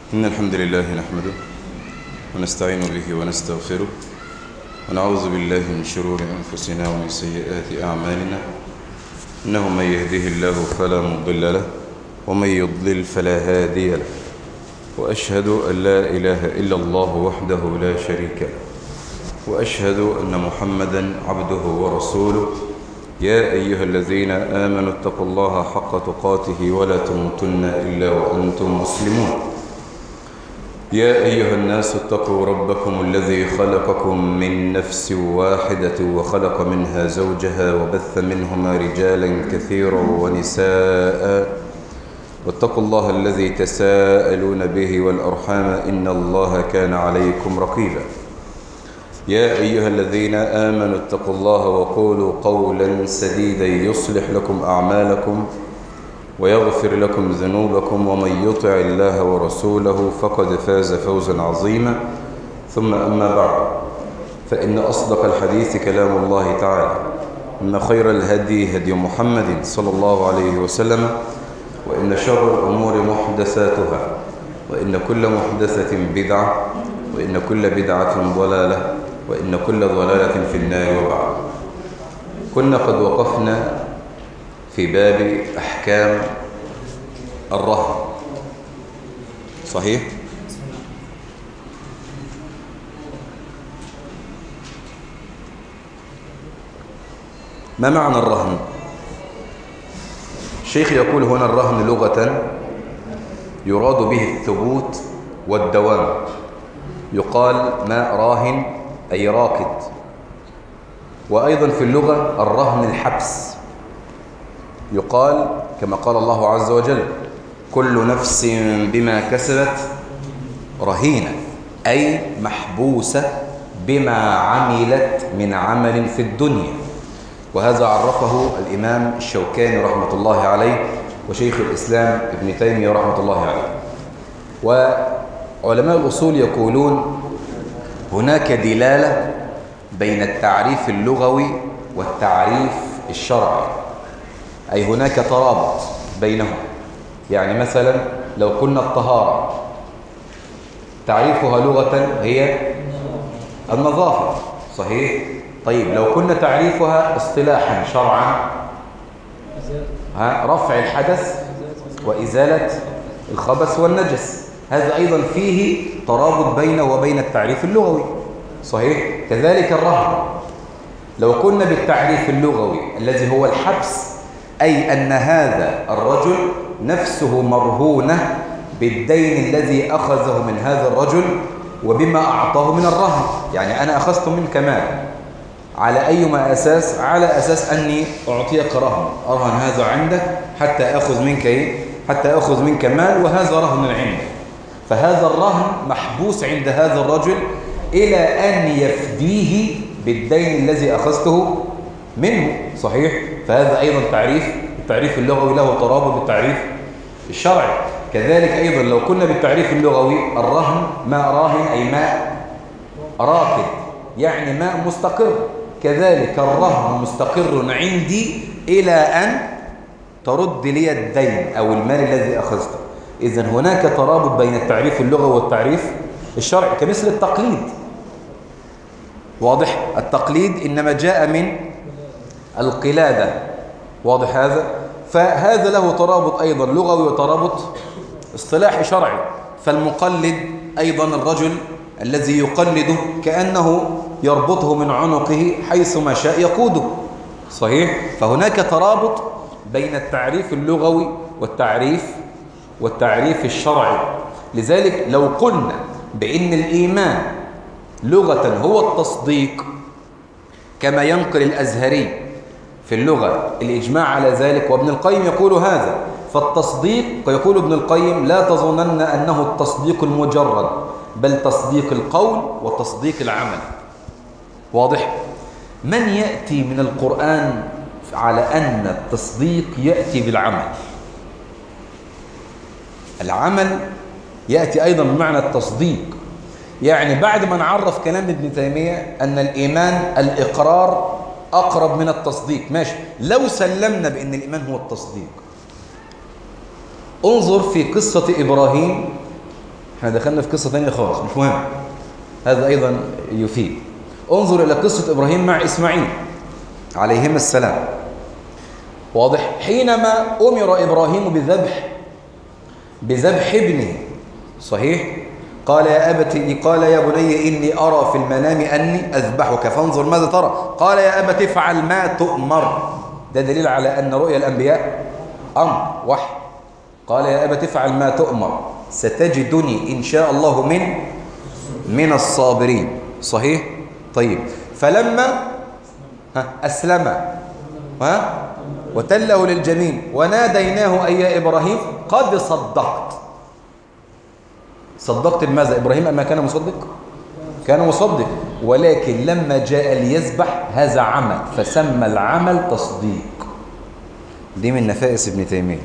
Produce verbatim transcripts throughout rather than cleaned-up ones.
إن الحمد لله نحمده ونستعين به ونستغفره ونعوذ بالله من شرور أنفسنا ومن سيئات أعمالنا، إنه من يهده الله فلا مضل له ومن يضلل فلا هادي له، وأشهد أن لا إله إلا الله وحده لا شريك له، وأشهد أن محمدا عبده ورسوله. يا أيها الذين آمنوا اتقوا الله حق تقاته ولا تموتن إلا وأنتم مسلمون. يا أيها الناس اتقوا ربكم الذي خلقكم من نفس واحدة وخلق منها زوجها وبث منهما رجالا كثيرا ونساء، واتقوا الله الذي تساءلون به والأرحام إن الله كان عليكم رقيبا. يا أيها الذين آمنوا اتقوا الله وقولوا قولا سديدا يصلح لكم أعمالكم ويغفر لكم ذنوبكم، ومن يطع الله ورسوله فقد فاز فوزا عظيما. ثم أما بعد، فإن أصدق الحديث كلام الله تعالى، إن خير الهدي هدي محمد صلى الله عليه وسلم، وإن شر الأمور محدثاتها، وإن كل محدثة بدعة، وإن كل بدعة ضلالة، وإن كل ضلالة في النار. وبعد، كنا قد وقفنا في باب أحكام الرهن، صحيح؟ ما معنى الرهن؟ الشيخ يقول هنا الرهن لغة يراد به الثبوت والدوام، يقال ما راهن أي راكد. وأيضا في اللغة الرهن الحبس، يقال كما قال الله عز وجل: كل نفس بما كسبت رهينة، أي محبوسة بما عملت من عمل في الدنيا. وهذا عرفه الإمام الشوكاني رحمة الله عليه وشيخ الإسلام ابن تيمية رحمة الله عليه. وعلماء الأصول يقولون هناك دلالة بين التعريف اللغوي والتعريف الشرعي، أي هناك ترابط بينهم. يعني مثلا لو قلنا الطهارة تعريفها لغة هي النظافة، صحيح؟ طيب لو كنا تعريفها اصطلاحا شرعا ها رفع الحدث وإزالة الخبث والنجس، هذا أيضا فيه ترابط بينه وبين التعريف اللغوي، صحيح؟ كذلك الرهن لو كنا بالتعريف اللغوي الذي هو الحبس، أي أن هذا الرجل نفسه مرهونة بالدين الذي أخذه من هذا الرجل وبما أعطاه من الرهن. يعني أنا أخذت منك مال على أيما أساس؟ على أساس أني أعطيك رهن، أرهن هذا عندك حتى أخذ منك إيه؟ حتى أخذ منك مال، وهذا رهن عندك. فهذا الرهن محبوس عند هذا الرجل إلى أن يفديه بالدين الذي أخذته منه، صحيح؟ فهذا أيضا تعريف التعريف اللغوي له ترابط بالتعريف الشرعي. كذلك أيضا لو كنا بالتعريف اللغوي الرهن ماء راهن أي ماء راكد، يعني ماء مستقر. كذلك الرهن مستقر عندي إلى أن ترد لي الدين أو المال الذي أخذته. إذن هناك ترابط بين التعريف اللغوي والتعريف الشرعي، كمثل التقليد. واضح؟ التقليد إنما جاء من القلادة، واضح هذا؟ فهذا له ترابط أيضا لغوي وترابط اصطلاحي شرعي. فالمقلد أيضا الرجل الذي يقلده كأنه يربطه من عنقه حيثما شاء يقوده، صحيح؟ فهناك ترابط بين التعريف اللغوي والتعريف والتعريف الشرعي. لذلك لو قلنا بأن الإيمان لغة هو التصديق كما ينقل الأزهري في اللغة الإجماع على ذلك، وابن القيم يقول هذا، فالتصديق يقول ابن القيم لا تظنن أنه التصديق المجرد، بل تصديق القول وتصديق العمل. واضح؟ من يأتي من القرآن على أن التصديق يأتي بالعمل؟ العمل يأتي أيضا بمعنى التصديق. يعني بعد ما نعرف كلام ابن تيمية أن الإيمان الإقرار أقرب من التصديق، ماشي، لو سلمنا بأن الإيمان هو التصديق، انظر في قصة إبراهيم احنا دخلنا في قصة ثانية خالص، مش مهم، هذا أيضا يفيد. انظر إلى قصة إبراهيم مع إسماعيل عليهما السلام. واضح؟ حينما أمر إبراهيم بذبح بذبح ابنه، صحيح؟ قال يا أبت قال يا بني إني أرى في المنام أني أذبحك فانظر ماذا ترى. قال يا أبت افعل ما تؤمر. ده دليل على أن رؤيا الأنبياء أمر وحي. قال يا أبت افعل ما تؤمر ستجدني إن شاء الله من من الصابرين، صحيح؟ طيب، فلما أسلم ها وتله للجميل وناديناه أي يا إبراهيم قد صدقت. صدقت بماذا؟ إبراهيم أما كان مصدق؟ كان مصدق، ولكن لما جاء ليذبح هذا عمل، فسمى العمل تصديق. دي من نفائس ابن تيمية.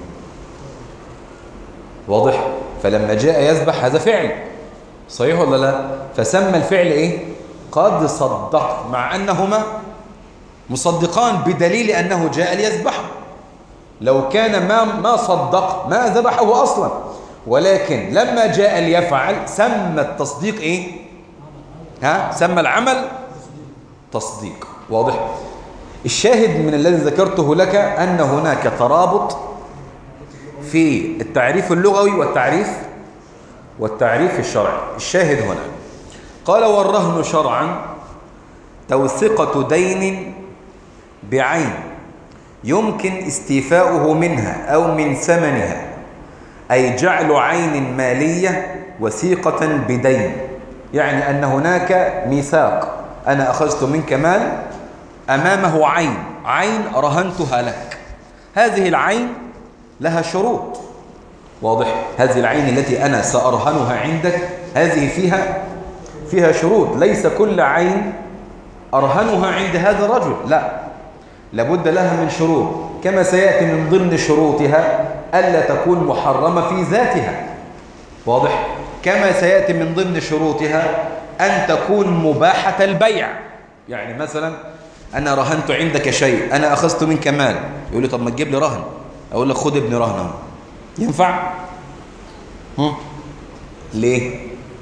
واضح؟ فلما جاء يذبح هذا فعل، صحيح ولا لا؟ فسمى الفعل إيه؟ قد صدقت، مع أنهما مصدقان بدليل أنه جاء ليذبحه. لو كان ما ما صدق ما ذبحه أصلا، ولكن لما جاء ليفعل سمى التصديق إيه؟ ها؟ سمى العمل تصديق. واضح؟ الشاهد من الذي ذكرته لك أن هناك ترابط في التعريف اللغوي والتعريف والتعريف الشرعي. الشاهد هنا قال والرهن شرعا توثقة دين بعين يمكن استيفاؤه منها أو من ثمنها، أي جعل عين مالية وثيقة بدين. يعني أن هناك ميثاق، أنا أخذت منك مال أمامه عين، عين رهنتها لك. هذه العين لها شروط. واضح؟ هذه العين التي أنا سأرهنها عندك هذه فيها فيها شروط. ليس كل عين أرهنها عند هذا الرجل، لا، لابد لها من شروط، كما سيأتي من ضمن شروطها ألا تكون محرمة في ذاتها. واضح؟ كما سيأتي من ضمن شروطها أن تكون مباحة البيع. يعني مثلا أنا رهنت عندك شيء، أنا أخذت منك مال، يقول لي طب ما تجيب لي رهن، أقول لك خد ابن رهن، ينفع؟ هم؟ ليه؟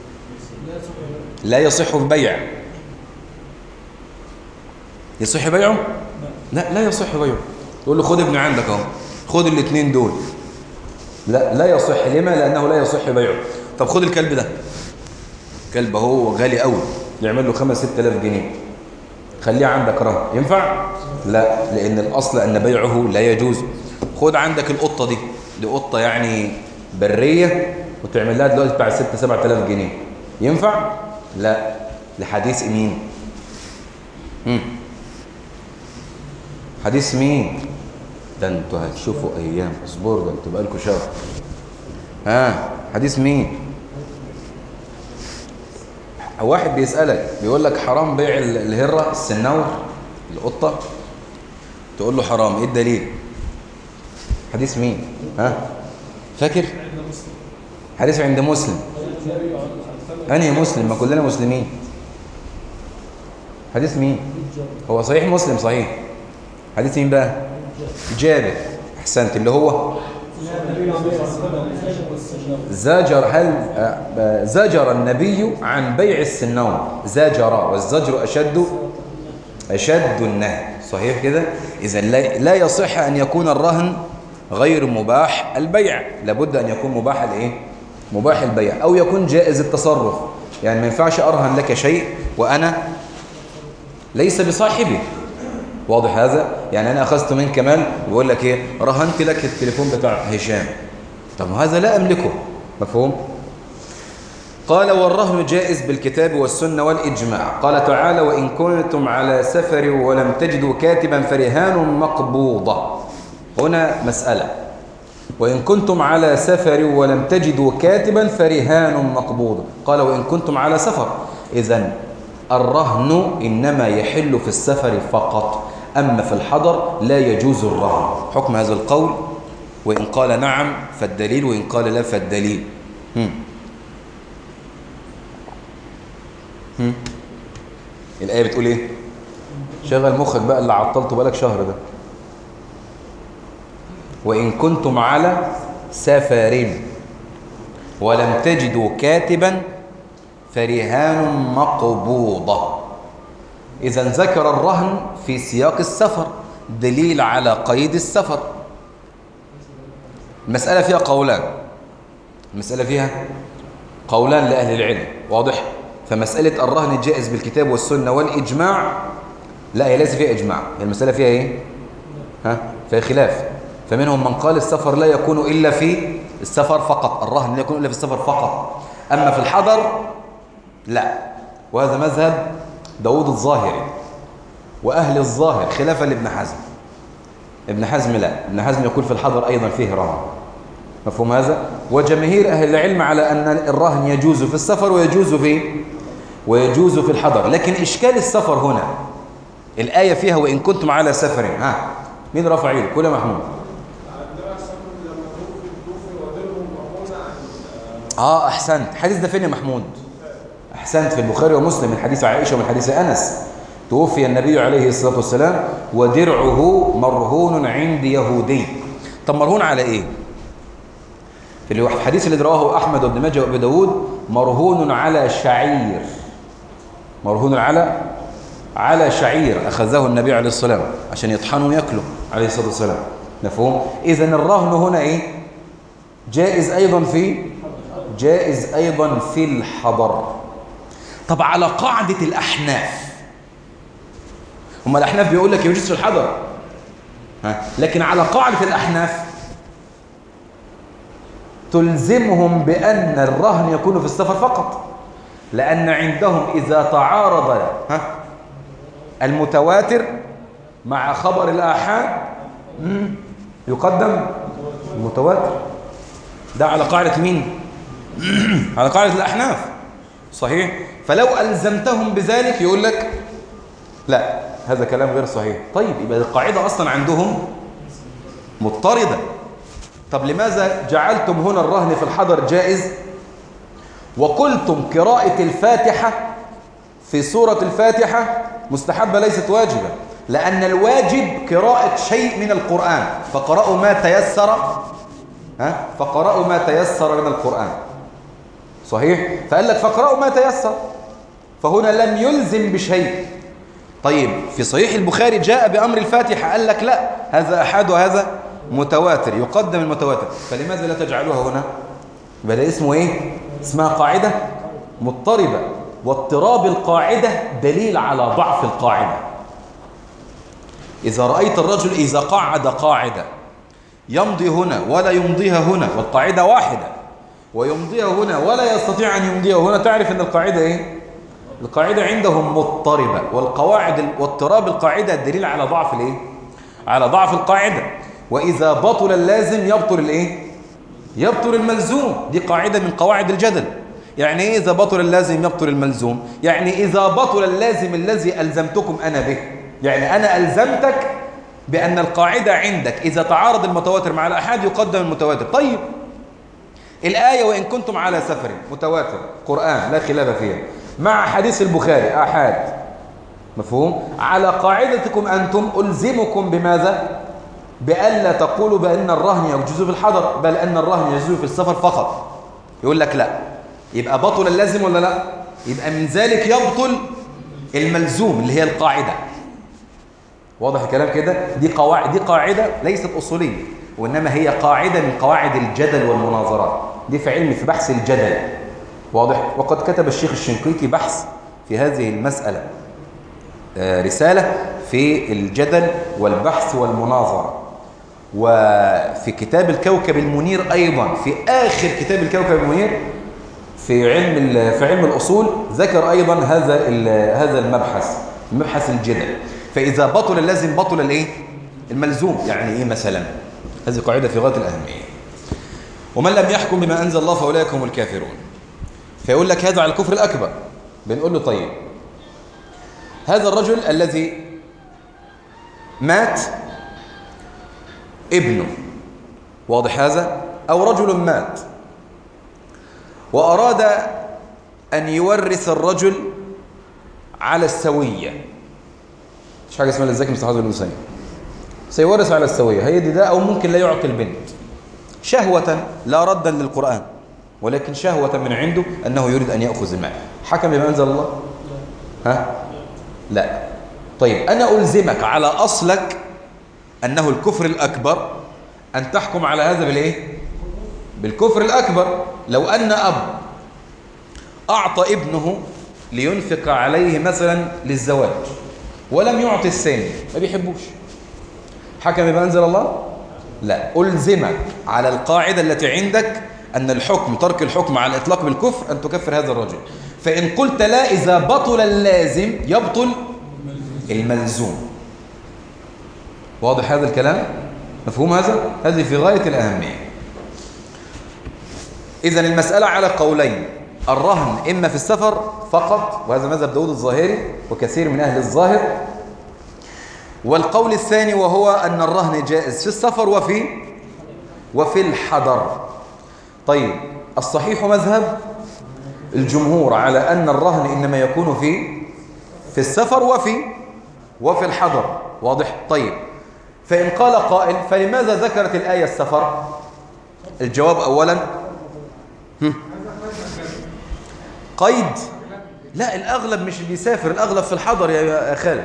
لا يصح البيع. يصح بيعه؟ لا، لا يصح بيعه. تقول له خد ابن عندك اهو، خد الاثنين دول، لا لا يصح. لما؟ لأنه لا يصح بيعه. طب خد الكلب ده، كلب هو غالي قوي، يعمل له خمس ست آلاف جنيه، خليه عندك رهن، ينفع؟ لا، لأن الأصل أن بيعه لا يجوز. خد عندك القطة دي، دي قطة يعني برية، وتعمل لها دلوقتي بتاع ست سبعة آلاف جنيه، ينفع؟ لا، لحديث مين؟ هم. حديث مين؟ ده انتوا هتشوفوا ايام، اصبروا، ده انتوا بقالكوا شهر. ها، حديث مين؟ واحد بيسألك بيقول لك حرام بيع الهرة السنور القطة، تقول له حرام، ايه الدليل؟ حديث مين؟ ها، فاكر؟ حديث عند مسلم. أنهي مسلم؟ ما كلنا مسلمين. حديث مين؟ هو صحيح مسلم، صحيح. حديث مين بقى؟ جابر. احسنت. اللي هو زجر هل زجر النبي عن بيع السنور، زجر، والزجر أشد أشد النهي، صحيح كده؟ إذا لا يصح أن يكون الرهن غير مباح البيع، لابد أن يكون مباح الإيه؟ مباح البيع، أو يكون جائز التصرف. يعني ما ينفعش أرهن لك شيء وأنا ليس بصاحبي. واضح هذا؟ يعني أنا أخذت منك مال ويقول لك إيه؟ رهنت لك التليفون بتاع هشام، طب هذا لا أملكه، مفهوم؟ قال والرهن جائز بالكتاب والسنة والإجماع. قال تعالى وإن كنتم على سفر ولم تجدوا كاتبا فرهان مقبوضة. هنا مسألة، وإن كنتم على سفر ولم تجدوا كاتبا فرهان مقبوضة. قال وإن كنتم على سفر، إذن الرهن إنما يحل في السفر فقط، أما في الحضر لا يجوز الرهن. حكم هذا القول، وإن قال نعم فالدليل، وإن قال لا فالدليل. هم. هم. الآية بتقول إيه؟ شغل مخك بقى اللي عطلته بالك شهر ده. وإن كنتم على سفر، ولم تجدوا كاتبا فرهان مقبوضة. إذا ذكر الرهن في سياق السفر دليل على قيد السفر. المسألة فيها قولان، المسألة فيها قولان لأهل العلم، واضح؟ فمسألة الرهن الجائز بالكتاب والسنة والإجماع لا، هي ليس فيها إجماع، هي المسألة فيها إيه؟ ها؟ فيها خلاف. فمنهم من قال السفر لا يكون إلا في السفر فقط، الرهن لا يكون إلا في السفر فقط، أما في الحضر لا. وهذا مذهب داود الظاهري وأهل الظاهر خلافا لابن حزم. ابن حزم لا، ابن حزم يقول في الحضر أيضا فيه رهن. مفهوم هذا؟ وجماهير أهل العلم على أن الرهن يجوز في السفر ويجوز في ويجوز في الحضر. لكن إشكال السفر هنا الآية فيها وإن كنتم على سفر. ها مين رفع ايده؟ كل محمود. اه احسنت. الحديث ده فين يا محمود؟ احسنت، في البخاري ومسلم من حديث عائشة ومن حديث أنس. توفي النبي عليه الصلاة والسلام ودرعه مرهون عند يهودي. طب مرهون على ايه؟ في الحديث اللي رواه أحمد وابن ماجه وابن داود مرهون على شعير، مرهون على على شعير أخذه النبي عليه الصلاة والسلام عشان يطحنوا ويأكلوا عليه الصلاة والسلام. مفهوم؟ إذن الرهن هنا إيه؟ جائز أيضا في جائز أيضا في الحضر. طب على قاعدة الأحناف، هم الأحناف بيقول لك يجوز في الحضر، ها؟ لكن على قاعدة الأحناف تلزمهم بأن الرهن يكون في السفر فقط، لأن عندهم إذا تعارض ها المتواتر مع خبر الآحاد يقدم المتواتر. ده على قاعدة مين؟ على قاعدة الأحناف، صحيح؟ فلو ألزمتهم بذلك يقول لك لا، هذا كلام غير صحيح. طيب يبقى القاعدة أصلا عندهم مضطردة. طب لماذا جعلتم هنا الرهن في الحضر جائز وقلتم قراءة الفاتحة في سورة الفاتحة مستحبة ليست واجبة؟ لأن الواجب قراءة شيء من القرآن، فقرأوا ما تيسر ها فقرأوا ما تيسر من القرآن، صحيح؟ فقال لك فقرأوا ما تيسر، فهنا لم يلزم بشيء. طيب في صحيح البخاري جاء بأمر الفاتحة، قال لك لا، هذا أحد وهذا متواتر، يقدم المتواتر، فلماذا لا تجعلوها هنا؟ بدأ اسمه ايه؟ اسمها قاعدة مضطربة، واضطراب القاعدة دليل على ضعف القاعدة. إذا رأيت الرجل إذا قعد قاعدة يمضي هنا ولا يمضيها هنا والقاعدة واحدة، ويمضيها هنا ولا يستطيع أن يمضيها هنا، تعرف أن القاعدة إيه؟ القاعدة عندهم مضطربة، والقواعد واضطراب القاعدة دليل على ضعف الإيه؟ على ضعف القاعدة. وإذا بطل اللازم يبطل الإيه؟ يبطل الملزوم. دي قاعدة من قواعد الجدل. يعني إيه إذا بطل اللازم يبطل الملزوم؟ يعني إذا بطل اللازم الذي ألزمتكم أنا به، يعني أنا ألزمتك بأن القاعدة عندك إذا تعارض المتواتر مع الأحاد يقدم المتواتر. طيب الآية وإن كنتم على سفر متواتر قرآن لا خلاف فيها، مع حديث البخاري أحاد، مفهوم؟ على قاعدتكم أنتم ألزمكم بماذا؟ بألا تقولوا بأن الرهن يجوز في الحضر، بل أن الرهن يجوز في السفر فقط. يقول لك لا، يبقى بطل اللازم ولا لا؟ يبقى من ذلك يبطل الملزوم اللي هي القاعدة. واضح الكلام كده؟ دي قواعد، دي قاعدة ليست أصولية، وإنما هي قاعدة من قواعد الجدل والمناظرات. دي في علم في بحث الجدل، واضح؟ وقد كتب الشيخ الشنقيطي بحث في هذه المسألة، رسالة في الجدل والبحث والمناظرة. وفي كتاب الكوكب المنير أيضا، في آخر كتاب الكوكب المنير في علم في علم الأصول ذكر أيضا هذا هذا المبحث، مبحث الجدل. فإذا بطل اللازم بطل الإيه؟ الملزوم. يعني إيه مثلا؟ هذه قاعدة في غاية الأهمية. ومن لم يحكم بما أنزل الله فأولئك هم الكافرون. فيقول لك هذا على الكفر الأكبر. بنقول له طيب هذا الرجل الذي مات ابنه، واضح هذا؟ أو رجل مات وأراد أن يورث الرجل على السوية، مش حاجة اسمها للزكي مستحق الأنثيين، سيورث على السوية، هي دي ده. أو ممكن لا يعطي البنت شهوة لا ردا للقرآن، ولكن شهوة من عنده أنه يريد أن يأخذ المال، حكم بما أنزل الله؟ ها؟ لا. طيب أنا ألزمك على أصلك أنه الكفر الأكبر أن تحكم على هذا بالإيه؟ بالكفر الأكبر. لو أن أب أعطى ابنه لينفق عليه مثلا للزواج ولم يعطي الثاني، ما بيحبوش، حكم بما أنزل الله؟ لا. ألزمك على القاعدة التي عندك أن الحكم، ترك الحكم على الإطلاق بالكفر، أن تكفر هذا الرجل. فإن قلت لا، إذا بطل اللازم يبطل الملزوم. واضح هذا الكلام؟ مفهوم هذا؟ هذه في غاية الأهمية. إذن المسألة على قولين: الرهن إما في السفر فقط، وهذا مذهب داود الظاهري وكثير من أهل الظاهر، والقول الثاني وهو أن الرهن جائز في السفر وفي وفي الحضر. طيب الصحيح مذهب الجمهور على أن الرهن إنما يكون في في السفر وفي وفي الحضر. واضح؟ طيب فإن قال قائل فلماذا ذكرت الآية السفر؟ الجواب أولا هم. قيد؟ لا، الأغلب مش بيسافر، الأغلب في الحضر يا خالد.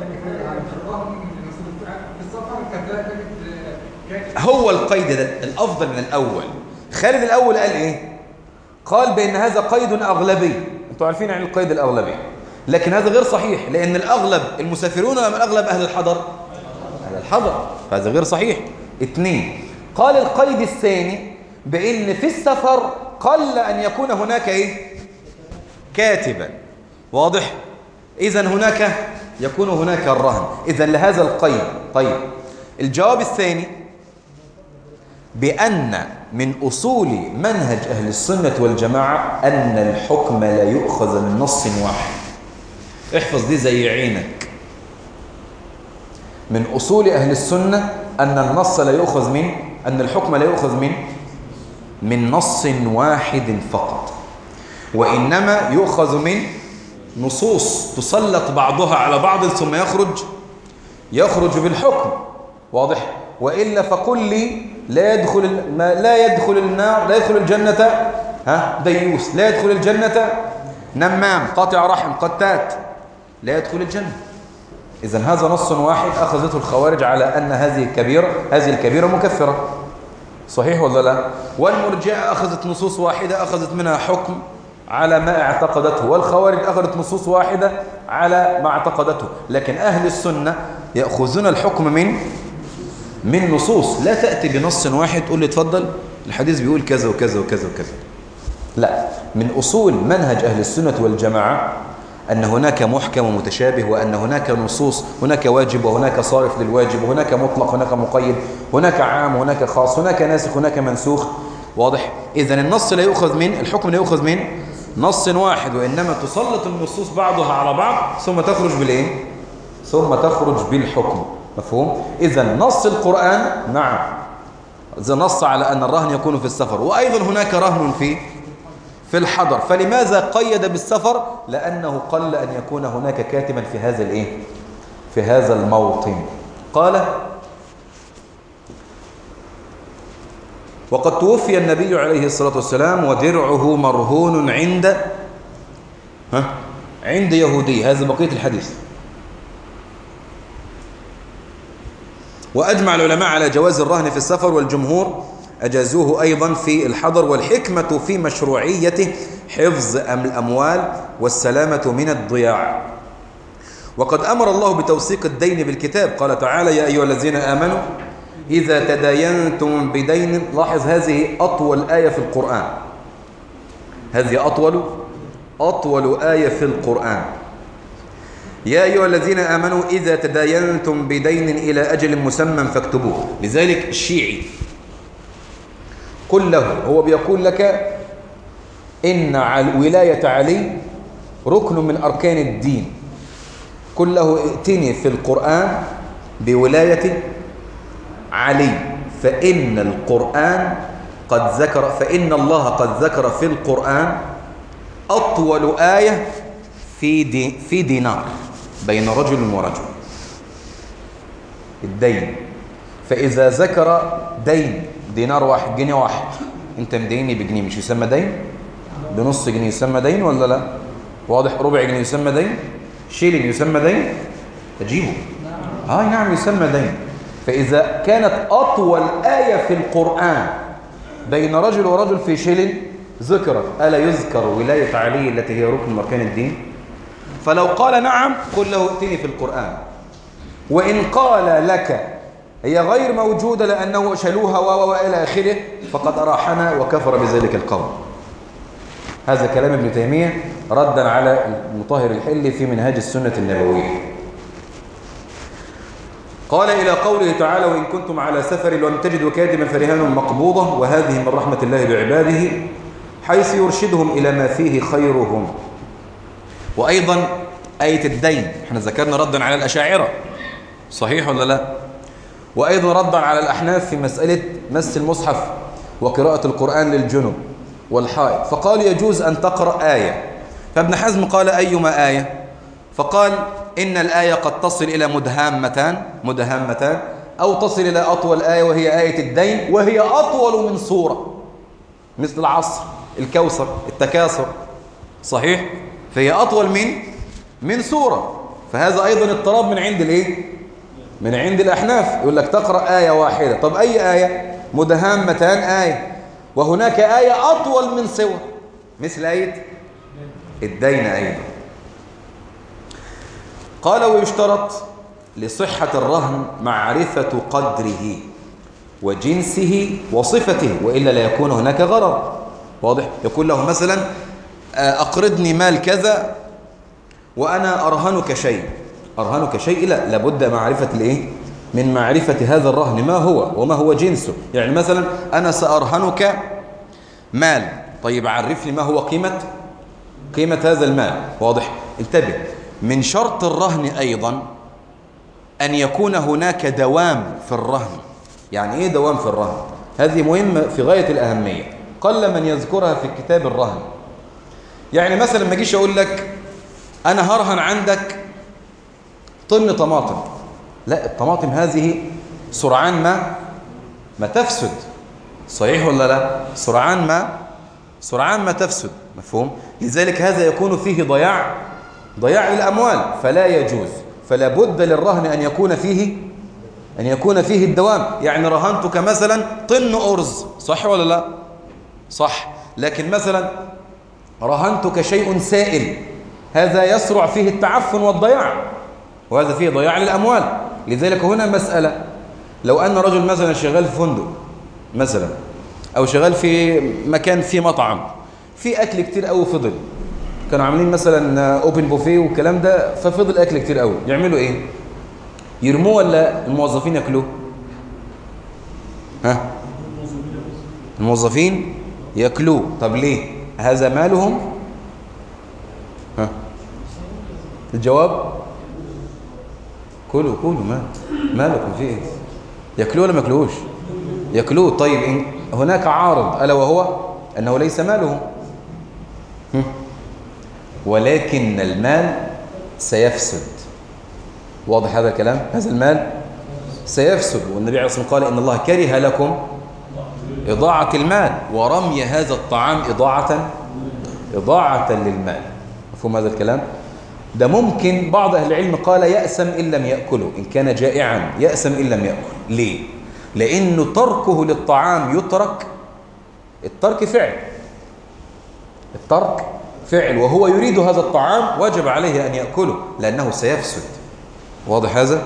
هو القيد ده الأفضل من الأول. خالد الأول قال إيه؟ قال بأن هذا قيد أغلبي. أنتوا عارفين عن القيد الأغلبي، لكن هذا غير صحيح، لأن الأغلب المسافرون ولا الأغلب أهل الحضر؟ أهل الحضر، فهذا غير صحيح. اثنين، قال القيد الثاني بأن في السفر قل أن يكون هناك إيه؟ كاتبا. واضح؟ إذن هناك يكون هناك الرهن، إذن لهذا القيد. طيب الجواب الثاني بأن من أصول منهج أهل السنة والجماعة أن الحكم لا يؤخذ من نص واحد. احفظ دي زي عينك. من أصول أهل السنة أن النص لا يؤخذ من أن الحكم لا يؤخذ من من نص واحد فقط، وإنما يؤخذ من نصوص تسلط بعضها على بعض ثم يخرج يخرج بالحكم. واضح؟ وإلا فقل لي لا يدخل ما لا يدخل النار لا يدخل الجنة ها ديوس، لا يدخل الجنة نمام، قاطع رحم، قتات، لا يدخل الجنة. إذن هذا نص واحد أخذته الخوارج على أن هذه الكبيرة هذه الكبيرة مكفرة. صحيح ولا لا؟ والمرجئة أخذت نصوص واحدة أخذت منها حكم على ما اعتقدته، والخوارج أخذت نصوص واحدة على ما اعتقدته. لكن أهل السنة يأخذون الحكم من من نصوص، لا تأتي بنص واحد تقول لي اتفضل الحديث بيقول كذا وكذا وكذا وكذا. لا، من أصول منهج أهل السنة والجماعة أن هناك محكم ومتشابه، وأن هناك نصوص، هناك واجب وهناك صارف للواجب، هناك مطلق هناك مقيد، هناك عام هناك خاص، هناك ناسخ هناك منسوخ. واضح؟ إذن النص لا يؤخذ من الحكم لا يؤخذ من نص واحد، وإنما تسلط النصوص بعضها على بعض ثم تخرج بالإيه؟ ثم تخرج بالحكم. مفهوم؟ إذن نص القرآن نعم إذا نص على أن الرهن يكون في السفر، وأيضا هناك رهن في في الحضر. فلماذا قيد بالسفر؟ لأنه قل أن يكون هناك كاتبا في هذا الإيه؟ في هذا الموطن. قال: وقد توفي النبي عليه الصلاة والسلام ودرعه مرهون عند ها عند يهودي. هذا بقية الحديث. وأجمع العلماء على جواز الرهن في السفر، والجمهور أجازوه أيضا في الحضر، والحكمة في مشروعيته حفظ الأموال والسلامة من الضياع. وقد أمر الله بتوثيق الدين بالكتاب، قال تعالى: يا أيها الذين آمنوا إذا تداينتم بدين. لاحظ هذه أطول آية في القرآن، هذه أطول أطول آية في القرآن. يا أيها الذين آمنوا إذا تداينتم بدين إلى أجل مسمى فاكتبوه. لذلك الشيعي قل له، هو بيقول لك إن ولاية علي ركن من أركان الدين، قل له ائتني في القرآن بولاية علي، فإن القرآن قد ذكر فإن الله قد ذكر في القرآن أطول آية في دي في دينار بين رجل ورجل، الدين. فإذا ذكر دين دينار واحد جنيه واحد انت مديني بجنيه مش يسمى دين؟ بنص جنيه يسمى دين ولا لا؟ واضح؟ ربع جنيه يسمى دين؟ شيلين يسمى دين؟ تجيبه هاي نعم يسمى دين. فإذا كانت أطول آية في القرآن بين رجل ورجل في شيلين ذكرت، ألا يذكر ولاية علي التي هي ركن مركان الدين؟ فلو قال نعم قل له ائتني في القرآن، وإن قال لك هي غير موجودة لأنه شلوها وإلى آخره فقد أراحنا وكفر بذلك القول. هذا كلام ابن تيمية ردا على المطهر الحلي في منهاج السنة النبوية. قال إلى قوله تعالى وإن كنتم على سفر لم تجدوا كاتبا فرهان مقبوضة، وهذه من رحمة الله بعباده حيث يرشدهم إلى ما فيه خيرهم. وأيضا آية الدين احنا ذكرنا ردا على الأشاعرة، صحيح ولا لا؟ وأيضا ردا على الأحناف في مسألة مس المصحف وقراءة القرآن للجنب والحائض، فقال يجوز أن تقرأ آية. فابن حزم قال أيما آية؟ فقال إن الآية قد تصل إلى مدهامتان مدهامتان أو تصل إلى أطول آية وهي آية الدين، وهي أطول من سورة مثل العصر، الكوثر، التكاثر، صحيح؟ فهي أطول من من سورة. فهذا أيضا اضطراب من عند الإيه؟ من عند الأحناف، يقول لك تقرأ آية واحدة. طب أي آية؟ مدهامتان آية، وهناك آية أطول من سور مثل آية الدين أيضا. قال ويشترط لصحة الرهن معرفة قدره وجنسه وصفته، وإلا لا يكون هناك غرر. واضح؟ يقول له مثلا أقرضني مال كذا وأنا أرهنك شيء، أرهنك شيء، لا، لابد معرفة الإيه؟ من معرفة هذا الرهن ما هو وما هو جنسه. يعني مثلا أنا سأرهنك مال، طيب عرفني ما هو قيمة قيمة هذا المال. واضح؟ انتبه، من شرط الرهن أيضا أن يكون هناك دوام في الرهن. يعني إيه دوام في الرهن؟ هذه مهمة في غاية الأهمية، قل من يذكرها في كتاب الرهن. يعني مثلا ما اجيش أقول لك أنا هرهن عندك طن طماطم، لا، الطماطم هذه سرعان ما ما تفسد، صحيح ولا لا؟ سرعان ما سرعان ما تفسد، مفهوم؟ لذلك هذا يكون فيه ضياع ضياع للأموال، فلا يجوز. فلا بد للرهن أن يكون فيه أن يكون فيه الدوام. يعني رهنتك مثلا طن أرز، صح ولا لا؟ صح. لكن مثلا رهنتك شيء سائل، هذا يسرع فيه التعفن والضياع، وهذا فيه ضياع للأموال. لذلك هنا مسألة، لو أن رجل مثلا شغال في فندق مثلا، أو شغال في مكان فيه مطعم في أكل كتير قوي فضل، كانوا عاملين مثلا اوبن بوفيه والكلام ده، ففضل أكل كتير قوي، يعملوا إيه؟ يرموه ولا الموظفين يأكلوه؟ ها؟ الموظفين يأكلوه. طب ليه؟ هذا مالهم؟ ها؟ الجواب كلوا كلوا، ما مالكم فيه؟ يأكلوه ولا ما يأكلوش؟ يأكلوه. طيب إن هناك عارض ألا وهو أنه ليس مالهم، ولكن المال سيفسد. واضح هذا الكلام؟ هذا المال سيفسد، والنبي عليه الصلاة والسلام قال إن الله كره لكم إضاعة المال ورمي هذا الطعام إضاعة إضاعة للمال. مفهوم هذا الكلام؟ ده ممكن بعض أهل العلم قال يأسم إن لم يأكله، إن كان جائعا يأسم إن لم يأكل. ليه؟ لأنه تركه للطعام يترك، الترك فعل، الترك فعل، وهو يريد هذا الطعام وجب عليه أن يأكله لأنه سيفسد. واضح هذا؟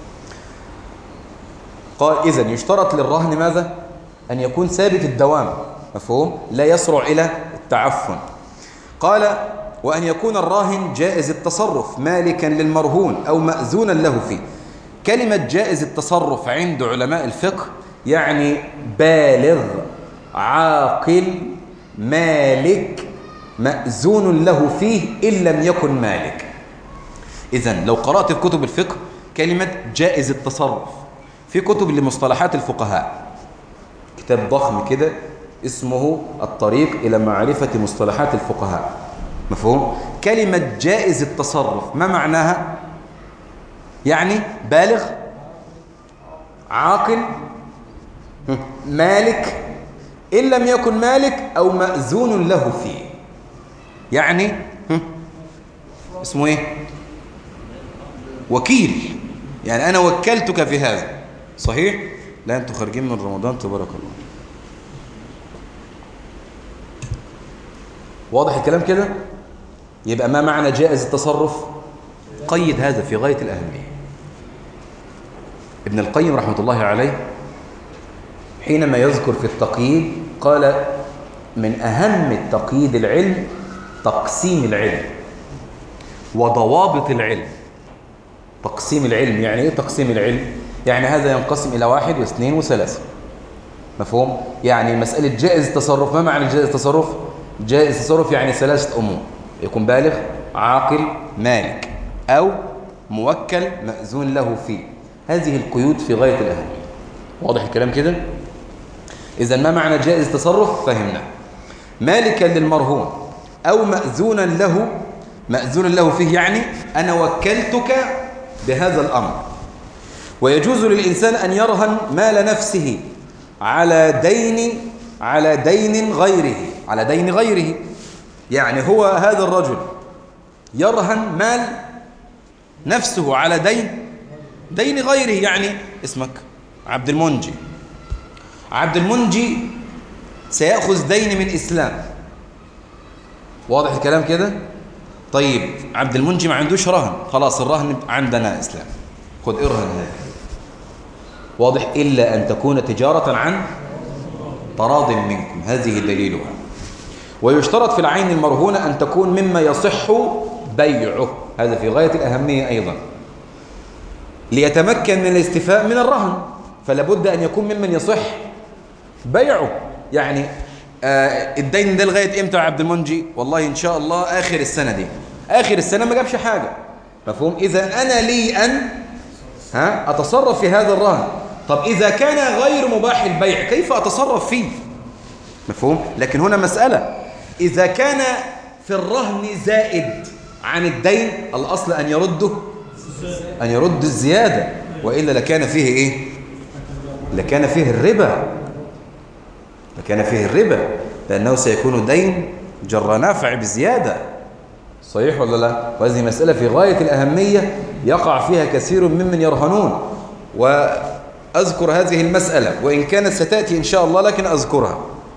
قال إذن يشترط للرهن ماذا؟ أن يكون ثابت الدوام، مفهوم؟ لا يسرع إلى التعفن. قال وأن يكون الراهن جائز التصرف مالكا للمرهون أو مأذونا له فيه. كلمة جائز التصرف عند علماء الفقه يعني بالغ عاقل مالك مأذون له فيه إن لم يكن مالك. إذن لو قرأت في كتب الفقه كلمة جائز التصرف في كتب لمصطلحات الفقهاء، كتاب ضخم كده اسمه الطريق إلى معرفة مصطلحات الفقهاء، مفهوم؟ كلمة جائز التصرف ما معناها؟ يعني بالغ عاقل مالك إن لم يكن مالك أو مأذون له فيه. يعني اسمه إيه؟ وكيل، يعني أنا وكلتك في هذا. صحيح؟ لا أنتوا خارجين من رمضان تبارك الله. واضح الكلام كده؟ يبقى ما معنى جائز التصرف؟ قيد هذا في غاية الأهمية. ابن القيم رحمة الله عليه حينما يذكر في التقييد قال من أهم التقييد العلم تقسيم العلم وضوابط العلم. تقسيم العلم يعني إيه تقسيم العلم؟ يعني هذا ينقسم إلى واحد واثنين وثلاثة. مفهوم؟ يعني مسألة جائز التصرف، ما معنى جائز التصرف؟ جائز التصرف يعني ثلاثة أمور: يكون بالغ، عاقل، مالك، أو موكل مأذون له فيه. هذه القيود في غاية الأهمية. واضح الكلام كده؟ إذا ما معنى جائز التصرف؟ فهمنا. مالكا للمرهون أو مأذونا له، مأذونا له فيه يعني أنا وكلتك بهذا الأمر. ويجوز للإنسان أن يرهن مال نفسه على دين على دين غيره على دين غيره. يعني هو هذا الرجل يرهن مال نفسه على دين دين غيره. يعني اسمك عبد المنجي، عبد المنجي سيأخذ دين من إسلام. واضح الكلام كده؟ طيب عبد المنجي ما عندوش رهن، خلاص الرهن عندنا إسلام، خذ ارهن هذا. واضح؟ إلا أن تكون تجارة عن تراض منكم، هذه دليلها. ويشترط في العين المرهونة أن تكون مما يصح بيعه، هذا في غاية الأهمية أيضا، ليتمكن من الاستيفاء من الرهن، فلا بد أن يكون ممن يصح بيعه. يعني آه الدين ده لغاية إمتى يا عبد المنجي؟ والله إن شاء الله آخر السنة دي. آخر السنة ما جابش حاجة. مفهوم؟ إذا أنا لي أن ها أتصرف في هذا الرهن. طب إذا كان غير مباح البيع كيف أتصرف فيه؟ مفهوم؟ لكن هنا مسألة، إذا كان في الرهن زائد عن الدين الأصل أن يرده أن يرد الزيادة، وإلا لكان فيه إيه؟ لكان فيه الربا لكان فيه الربا لأنه سيكون دين جر نافع بزيادة. صحيح ولا لا؟ وهذه مسألة في غاية الأهمية يقع فيها كثير ممن يرهنون، وأذكر هذه المسألة وإن كانت ستأتي إن شاء الله لكن أذكرها.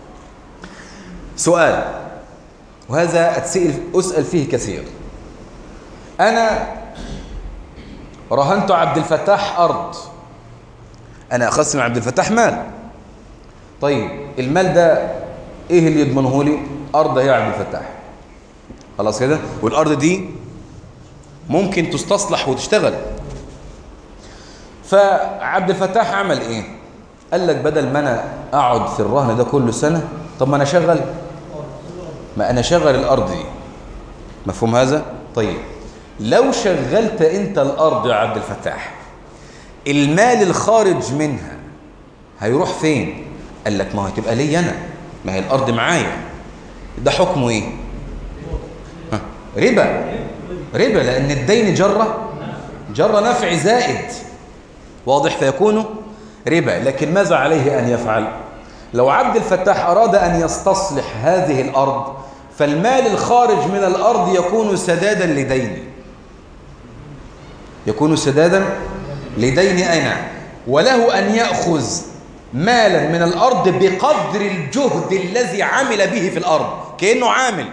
سؤال، وهذا أتسأل أسأل فيه كثير. أنا رهنت عبد الفتاح أرض، أنا أخذت من عبد الفتاح مال. طيب المال ده إيه اللي يضمنه لي؟ أرض هي عبد الفتاح، خلاص كده، والأرض دي ممكن تستصلح وتشتغل. فعبد الفتاح عمل إيه؟ قال لك بدل ما أنا أقعد في الرهن ده كل سنة، طب ما أنا شغل ما أنا شغل الأرض دي. مفهوم هذا؟ طيب لو شغلت أنت الأرض يا عبد الفتاح، المال الخارج منها هيروح فين؟ قال لك ما هو هتبقى لي أنا، ما هي الأرض معايا. ده حكمه إيه؟ ها. ربا ربا لأن الدين جرة جرة نفع زائد. واضح؟ فيكون ربا. لكن ماذا عليه أن يفعل؟ لو عبد الفتاح أراد أن يستصلح هذه الأرض فالمال الخارج من الأرض يكون سدادا لديني يكون سدادا لديني أنا، وله أن يأخذ مالا من الأرض بقدر الجهد الذي عمل به في الأرض، كأنه عامل.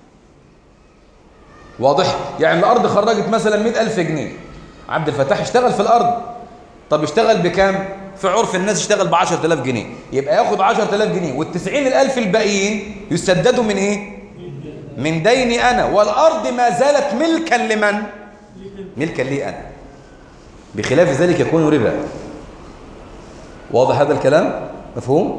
واضح؟ يعني الأرض خرجت مثلا مئة ألف جنيه، عبد الفتاح اشتغل في الأرض. طب اشتغل بكام؟ في عرف الناس اشتغل بعشرة آلاف جنيه، يبقى ياخد عشرة آلاف جنيه، والتسعين الألف الباقيين يسددوا من إيه؟ من ديني أنا، والأرض ما زالت ملكا لمن؟ ملكا لي أنا. بخلاف ذلك يكون ربا. واضح هذا الكلام؟ مفهوم؟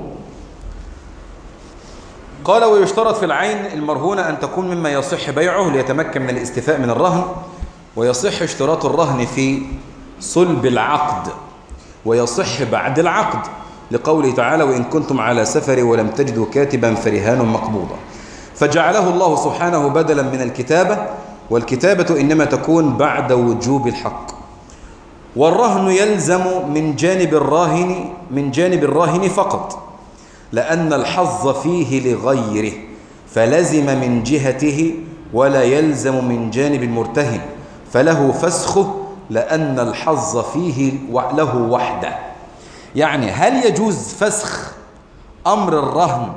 قال ويشترط في العين المرهونة أن تكون مما يصح بيعه ليتمكن من الاستيفاء من الرهن، ويصح اشتراط الرهن في صلب العقد، ويصح بعد العقد، لقوله تعالى وإن كنتم على سفر ولم تجدوا كاتبا فرهان مقبوضة، فجعله الله سبحانه بدلا من الكتابة، والكتابة إنما تكون بعد وجوب الحق. والرهن يلزم من جانب الراهن من جانب الراهن فقط، لأن الحظ فيه لغيره فلزم من جهته ولا يلزم من جانب المرتهن، فله فسخه لأن الحظ فيه له وحده. يعني هل يجوز فسخ أمر الرهن؟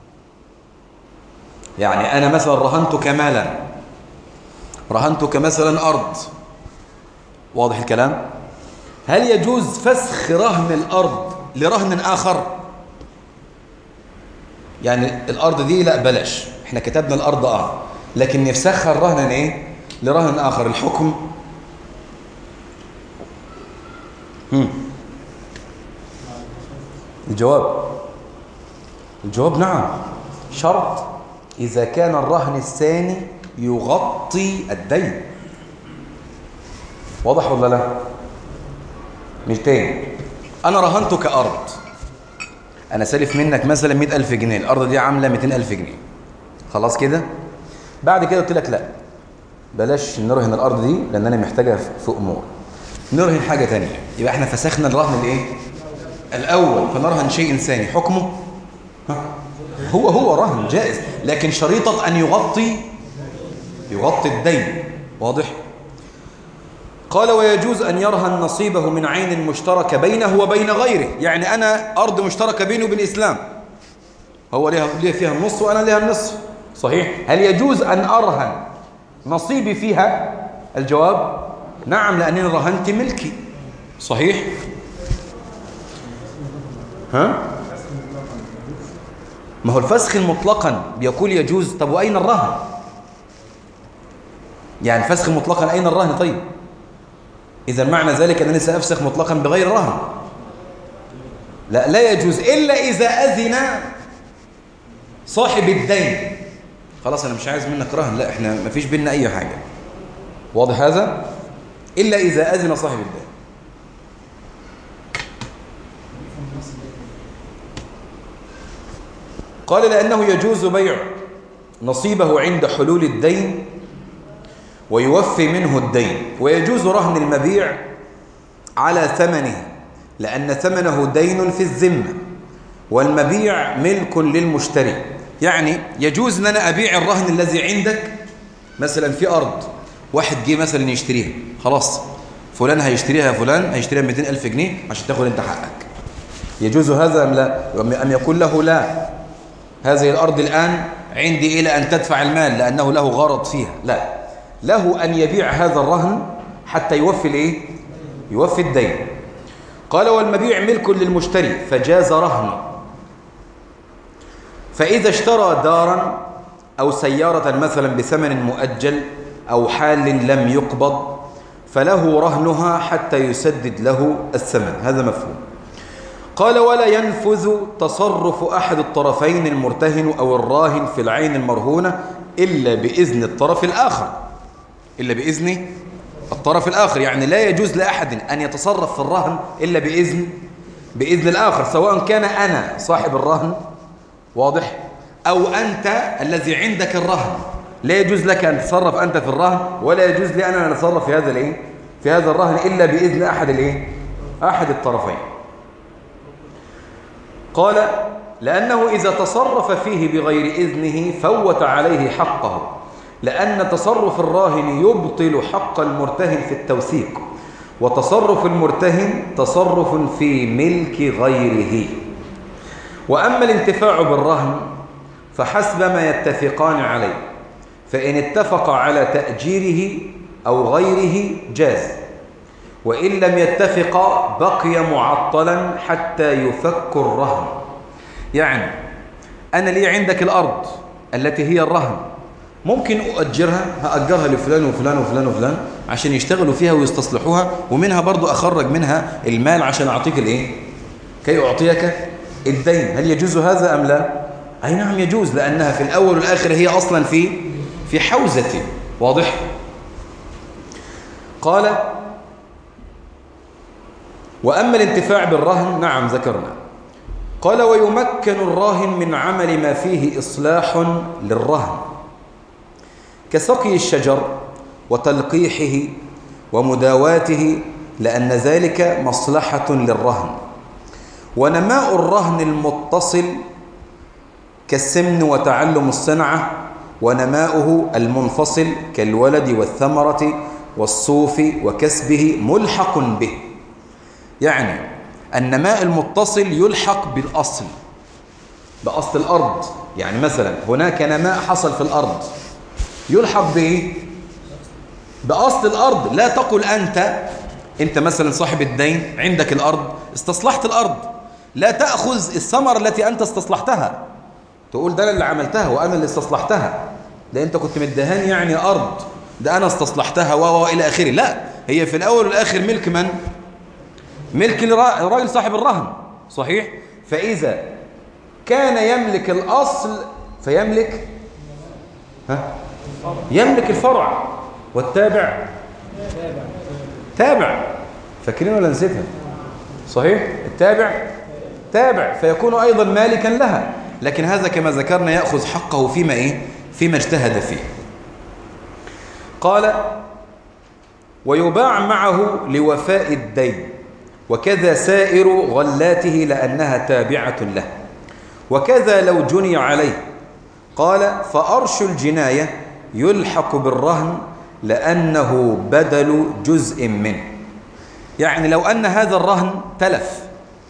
يعني أنا مثلا رهنتك مالا، رهنتك مثلا أرض، واضح الكلام؟ هل يجوز فسخ رهن الأرض لرهن آخر؟ يعني الأرض دي لا بلاش، احنا كتبنا الأرض اه لكن نفسخها الرهن ايه لرهن آخر، الحكم هم. الجواب الجواب نعم، شرط إذا كان الرهن الثاني يغطي الدين. واضح ولا لا؟ مش تاني، أنا رهنتك أرض، أنا سالف منك مثلا مئة ألف جنيه، الأرض دي عاملة مئتين ألف جنيه، خلاص كده. بعد كده قلت لك لا بلاش نرهن الأرض دي لأن أنا محتاجها في أمور، نرهن حاجة تانية، يبقى احنا فسخنا الرهن الإيه؟ الأول، فنرهن شيء ثاني، حكمه ها؟ هو هو رهن جائز، لكن شريطة أن يغطي يغطي الدين. واضح؟ قال ويجوز أن يرهن نصيبه من عين مشتركة بينه وبين غيره. يعني أنا أرض مشتركة بيني وبين الإسلام، هو ليه فيها النص وأنا ليها النصف، صحيح؟ هل يجوز أن أرهن نصيبي فيها؟ الجواب نعم، لأنني رهنت ملكي، صحيح؟ ها؟ ما هو الفسخ مطلقا بيقول يجوز. طب وأين الرهن؟ يعني الفسخ مطلقا أين الرهن؟ طيب إذا معنى ذلك أنني سأفسخ مطلقا بغير رهن؟ لا، لا يجوز إلا إذا أذن صاحب الدين. خلاص أنا مش عايز منك رهن، لا إحنا ما فيش بيننا أي حاجة، واضح هذا؟ إلا إذا أذن صاحب الدين. قال لأنه يجوز بيع نصيبه عند حلول الدين ويوفي منه الدين، ويجوز رهن المبيع على ثمنه لأن ثمنه دين في الذمة والمبيع ملك للمشتري. يعني يجوز أن أنا أبيع الرهن الذي عندك، مثلا في أرض واحد جه مثلا يشتريها، خلاص فلان هيشتريها، يا فلان هيشتريها مئتين ألف جنيه عشان تاخد أنت حقك. يجوز هذا أم لا؟ أم يقول له لا، هذه الأرض الآن عندي إلى أن تدفع المال لأنه له غرض فيها؟ لا، له أن يبيع هذا الرهن حتى يوفي الإيه؟ يوفي الدين. قال والمبيع ملك للمشتري فجاز رهنه. فإذا اشترى دارا أو سيارة مثلا بثمن مؤجل أو حال لم يقبض فله رهنها حتى يسدد له الثمن. هذا مفهوم. قال ولا ينفذ تصرف أحد الطرفين المرتهن أو الراهن في العين المرهونة إلا بإذن الطرف الآخر، إلا بإذن الطرف الآخر. يعني لا يجوز لأحد أن يتصرف في الرهن إلا بإذن بإذن الآخر، سواء كان أنا صاحب الرهن، واضح، أو أنت الذي عندك الرهن. لا يجوز لك أن تتصرف أنت في الرهن، ولا يجوز لي أنا أن أتصرف في هذا الإيه؟ في هذا الرهن إلا بإذن أحد الإيه؟ أحد الطرفين. قال لأنه إذا تصرف فيه بغير إذنه فوت عليه حقه، لأن تصرف الراهن يبطل حق المرتهن في التوثيق، وتصرف المرتهن تصرف في ملك غيره. وأما الانتفاع بالرهن فحسب ما يتفقان عليه، فإن اتفق على تأجيره أو غيره جاز، وإن لم يتفق بقي معطلا حتى يفك الرهن. يعني أنا لي عندك الأرض التي هي الرهن، ممكن أؤجرها، هأجرها لفلان وفلان وفلان وفلان عشان يشتغلوا فيها ويستصلحوها، ومنها برضو أخرج منها المال عشان أعطيك الإيه؟ كي أعطيك الدين. هل يجوز هذا أم لا؟ أي نعم يجوز، لأنها في الأول والآخر هي أصلا في في حوزتي، واضح؟ قال وأما الانتفاع بالرهن نعم ذكرنا. قال ويمكن الراهن من عمل ما فيه إصلاح للرهن كسقي الشجر وتلقيحه ومداواته، لأن ذلك مصلحة للرهن. ونماء الرهن المتصل كالسمن وتعلم الصنعة ونماؤه المنفصل كالولد والثمرة والصوف وكسبه ملحق به. يعني النماء المتصل يلحق بالأصل، بأصل الأرض. يعني مثلا هناك نماء حصل في الأرض يلحق بإيه؟ بأصل الأرض. لا تقل أنت أنت مثلا صاحب الدين، عندك الأرض، استصلحت الأرض، لا تأخذ الثمرة التي أنت استصلحتها تقول ده أنا اللي عملتها وأنا اللي استصلحتها، ده أنت كنت مدهاني يعني أرض، ده أنا استصلحتها و إلى آخره. لا، هي في الأول والآخر ملك من؟ ملك الراجل صاحب الرهن. صحيح؟ فإذا كان يملك الأصل فيملك ها؟ يملك الفرع، والتابع تابع. فاكرين ولا نسيتها؟ صحيح؟ التابع تابع، فيكون أيضا مالكا لها، لكن هذا كما ذكرنا يأخذ حقه فيما إيه؟ فيما اجتهد فيه. قال ويباع معه لوفاء الدين، وكذا سائر غلاته لأنها تابعة له، وكذا لو جني عليه. قال فأرش الجناية يلحق بالرهن لأنه بدل جزء منه. يعني لو أن هذا الرهن تلف،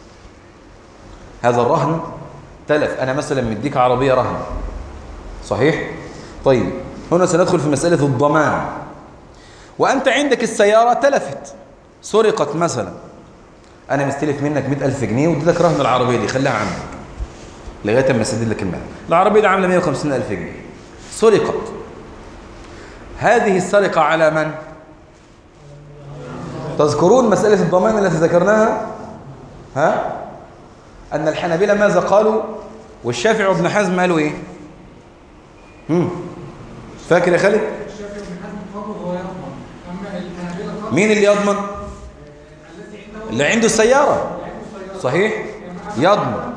هذا الرهن تلف، أنا مثلا مديك عربية رهن، صحيح؟ طيب هنا سندخل في مسألة الضمان. وأنت عندك السيارة تلفت، سرقت مثلا، أنا مستلف منك مئة ألف جنيه واديتك رهن العربية دي، خليها عندك لغاية ما أسدد لك المال. العربية دي عاملة مئة وخمسين ألف جنيه، سرقت. هذه السرقة على من؟ تذكرون مسألة الضمان التي ذكرناها؟ ها؟ أن الحنابلة ماذا قالوا؟ والشافعي وابن حزم قالوا إيه؟ هم. فاكر يا خالد؟ مين اللي يضمن؟ اللي عنده السيارة، صحيح؟ يضمن.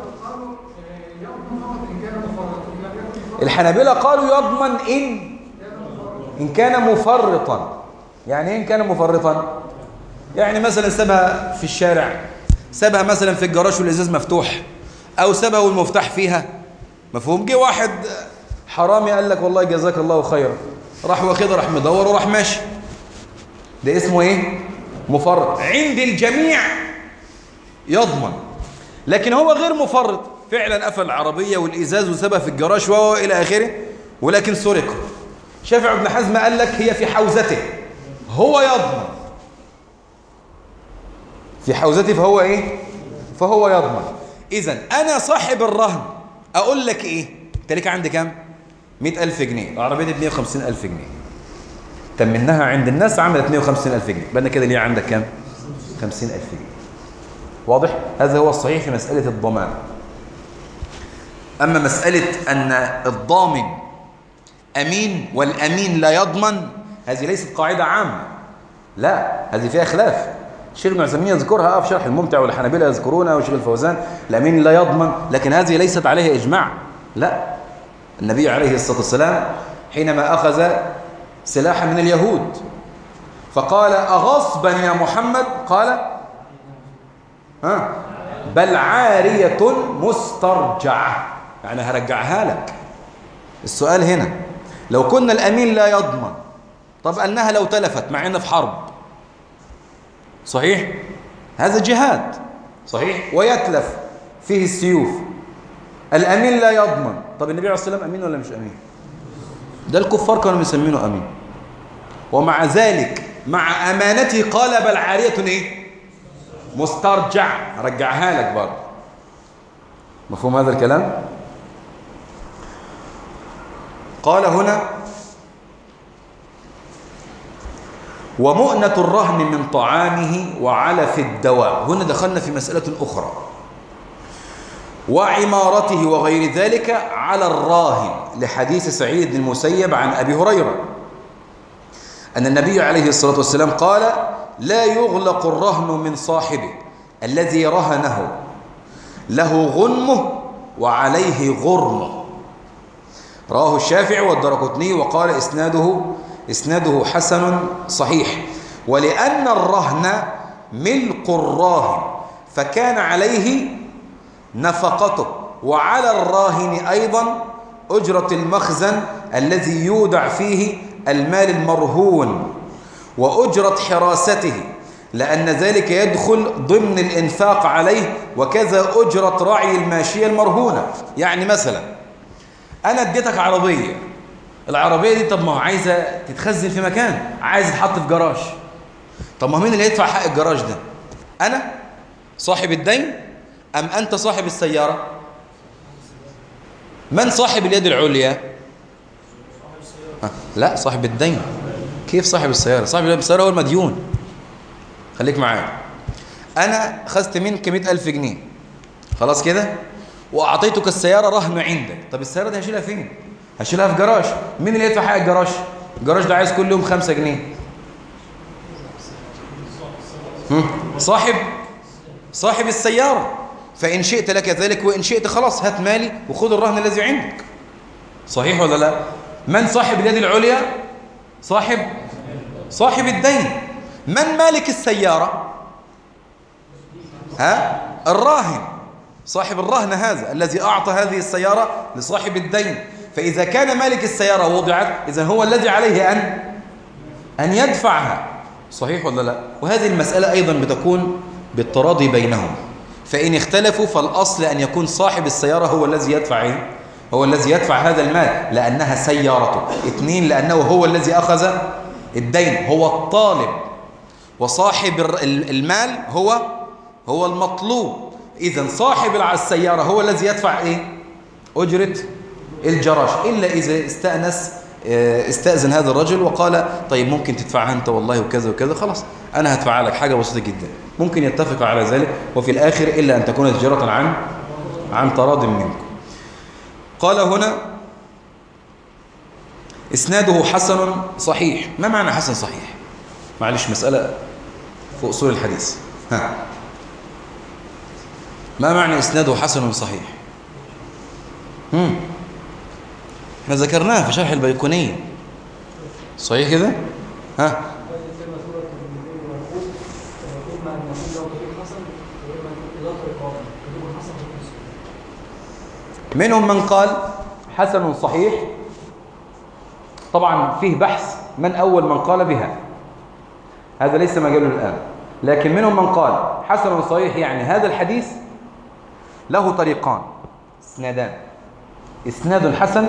الحنابلة قالوا يضمن إن إن كان مفرطا. يعني إيه إن كان مفرطا؟ يعني مثلا سابها في الشارع، سابها مثلا في الجراج والإزاز مفتوح، أو سابها والمفتاح فيها، مفهوم؟ جه واحد حرامي قال لك والله جزاك الله خيرا، راح واخدها، راح مدور وراح ماشي، ده اسمه ايه؟ مفرط. عند الجميع يضمن، لكن هو غير مفرط، فعلا قفل العربية والإزاز وسابها في الجراج وإلى آخره، ولكن سرق. شافعي بن حزم قال لك هي في حوزته، هو يضمن في حوزته، فهو ايه؟ فهو يضمن. إذن أنا صاحب الرهن أقول لك إيه؟ أنت ليك عندي كام؟ مئة ألف جنيه، العربية دي ب مئة وخمسين ألف جنيه، تمنها عند الناس عملت مئة وخمسين ألف جنيه، بقى كده ليه عندك كام؟ خمسين ألف جنيه. واضح؟ هذا هو الصحيح في مسألة الضمان. أما مسألة أن الضامن أمين والأمين لا يضمن، هذه ليست قاعدة عامة، لا، هذه فيها خلاف. الشيخ ابن عثيمين يذكرها في شرح الممتع، والحنابلة يذكرونها، والشيخ الفوزان الأمين لا يضمن، لكن هذه ليست عليها إجماع. لا، النبي عليه الصلاة والسلام حينما أخذ سلاحا من اليهود فقال أغصبا يا محمد؟ قال ها بل عارية مسترجعة، يعني هرجعها لك. السؤال هنا لو كنا الأمين لا يضمن، طب أنها لو تلفت مع أننا في حرب، صحيح؟ هذا جهاد، صحيح؟ ويتلف فيه السيوف، الأمين لا يضمن، طب النبي عليه الصلاة والسلام أمين ولا مش أمين؟ ده الكفار كانوا مسمينه أمين، ومع ذلك مع أمانته قال بل عارية إيه؟ مسترجع، رجعها لك برضه. مفهوم هذا الكلام؟ قال هنا ومؤنة الرهن من طعامه وعلف الدواء. هنا دخلنا في مسألة أخرى، وعمارته وغير ذلك على الراهن، لحديث سعيد بن المسيب عن أبي هريرة أن النبي عليه الصلاة والسلام قال لا يغلق الرهن من صاحبه الذي رهنه، له غنمه وعليه غرمه. رواه الشافعي والدرقطني وقال إسناده إسناده حسن صحيح. ولأن الرهن ملك الراهن فكان عليه نفقته وعلى الراهن أيضا أجرة المخزن الذي يودع فيه المال المرهون وأجرة حراسته، لأن ذلك يدخل ضمن الإنفاق عليه، وكذا أجرة رعي الماشية المرهونة. يعني مثلا أنا اديتك عربية، العربية دي طب ما هو عايزة تتخزن في مكان، عايزة تتحط في جراج. طب ما هو مين اللي يدفع حق الجراج ده؟ أنا صاحب الدين أم أنت صاحب السيارة؟ من صاحب اليد العليا؟ لا، صاحب الدين. كيف صاحب السيارة؟ صاحب السيارة هو المديون. خليك معايا. أنا خذت منك مئة ألف جنيه، خلاص كده، وأعطيتك السيارة رهن عندك. طب السيارة دي هشيلها فين؟ هشيلها في جراج. مين اللي يدفع حق الجراج؟ الجراج ده عايز كل يوم خمسة جنيه. صاحب صاحب السيارة. فإن شئت لك ذلك وإن شئت خلاص هات مالي وخذ الرهن الذي عندك. صحيح ولا لا؟ من صاحب اليد العليا؟ صاحب صاحب الدين. من مالك السيارة؟ ها؟ الراهن، صاحب الرهن هذا الذي أعطى هذه السيارة لصاحب الدين. فإذا كان مالك السيارة وضعت، إذن هو الذي عليه أن أن يدفعها. صحيح ولا لا؟ وهذه المسألة أيضا بتكون بالتراضي بينهم. فإن اختلفوا فالأصل أن يكون صاحب السيارة هو الذي يدفع إيه؟ هو الذي يدفع هذا المال لأنها سيارته. اثنين، لأنه هو الذي أخذ الدين، هو الطالب، وصاحب المال هو هو المطلوب. إذن صاحب السيارة هو الذي يدفع إيه؟ أجرة الجراج، إلا إذا استأنس استأذن هذا الرجل وقال طيب ممكن تدفعها أنت والله وكذا وكذا، خلاص أنا هدفع لك حاجة بسيطة جدا. ممكن يتفق على ذلك، وفي الآخر إلا أن تكون تجارة عن عن تراض منكم. قال هنا إسناده حسن صحيح. ما معنى حسن صحيح؟ معلش مسألة في أصول الحديث. ها، ما معنى إسناده حسن صحيح؟ هم احنا ذكرناها في شرح البيقونية، صحيح كده؟ ها، منهم من قال حسن صحيح، طبعا فيه بحث من أول من قال بها، هذا ليس مجاله الآن. لكن منهم من قال حسن صحيح يعني هذا الحديث له طريقان، اسنادان، إسناد حسن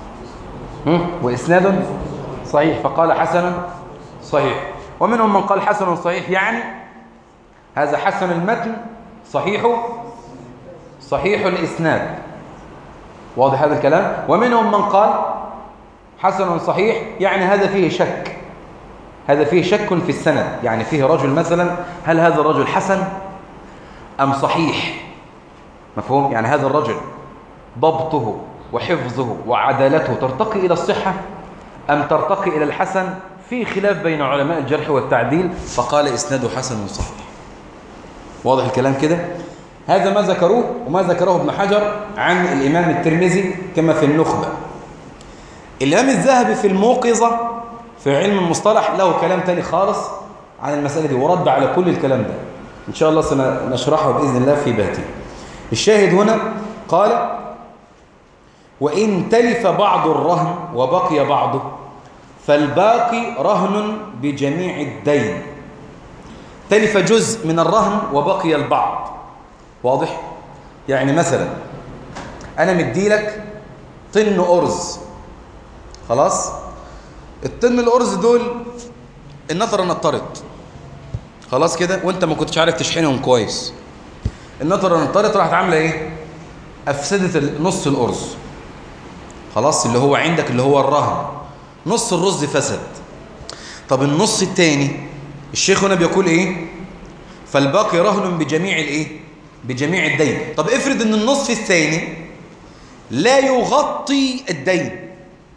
وإسناد صحيح، فقال حسن صحيح. ومنهم من قال حسن صحيح يعني هذا حسن المتن صحيح صحيح الإسناد. واضح هذا الكلام؟ ومنهم من قال حسن صحيح يعني هذا فيه شك، هذا فيه شك في السند، يعني فيه رجل مثلا هل هذا الرجل حسن أم صحيح؟ مفهوم؟ يعني هذا الرجل ضبطه وحفظه وعدالته ترتقي إلى الصحة أم ترتقي إلى الحسن؟ في خلاف بين علماء الجرح والتعديل، فقال إسناده حسن صحيح. واضح الكلام كده؟ هذا ما ذكروه، وما ذكره ابن حجر عن الإمام الترمذي كما في النخبة. الإمام الذهبي في الموقظة في علم المصطلح له كلام تاني خالص عن المسألة دي، ورد على كل الكلام ده إن شاء الله سنشرحه بإذن الله في باته. الشاهد هنا قال وإن تلف بعض الرهن وبقي بعضه فالباقي رهن بجميع الدين. تلف جزء من الرهن وبقي البعض. واضح؟ يعني مثلا أنا مديلك طن أرز، خلاص؟ الطن الأرز دول النطرة نطرت، خلاص كده، وانت ما كنتش عارف تشحنهم كويس. النطرة نطرت راحت عاملة ايه؟ أفسدت نص الأرز، خلاص، اللي هو عندك اللي هو الرهن، نص الرز فسد. طب النص التاني الشيخ هنا بيقول ايه؟ فالباقي رهن بجميع الايه؟ بجميع الدين. طب افرض ان النصف الثاني لا يغطي الدين،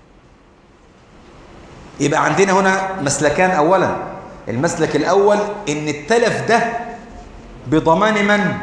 يبقى عندنا هنا مسلكان. اولا المسلك الاول ان التلف ده بضمان من؟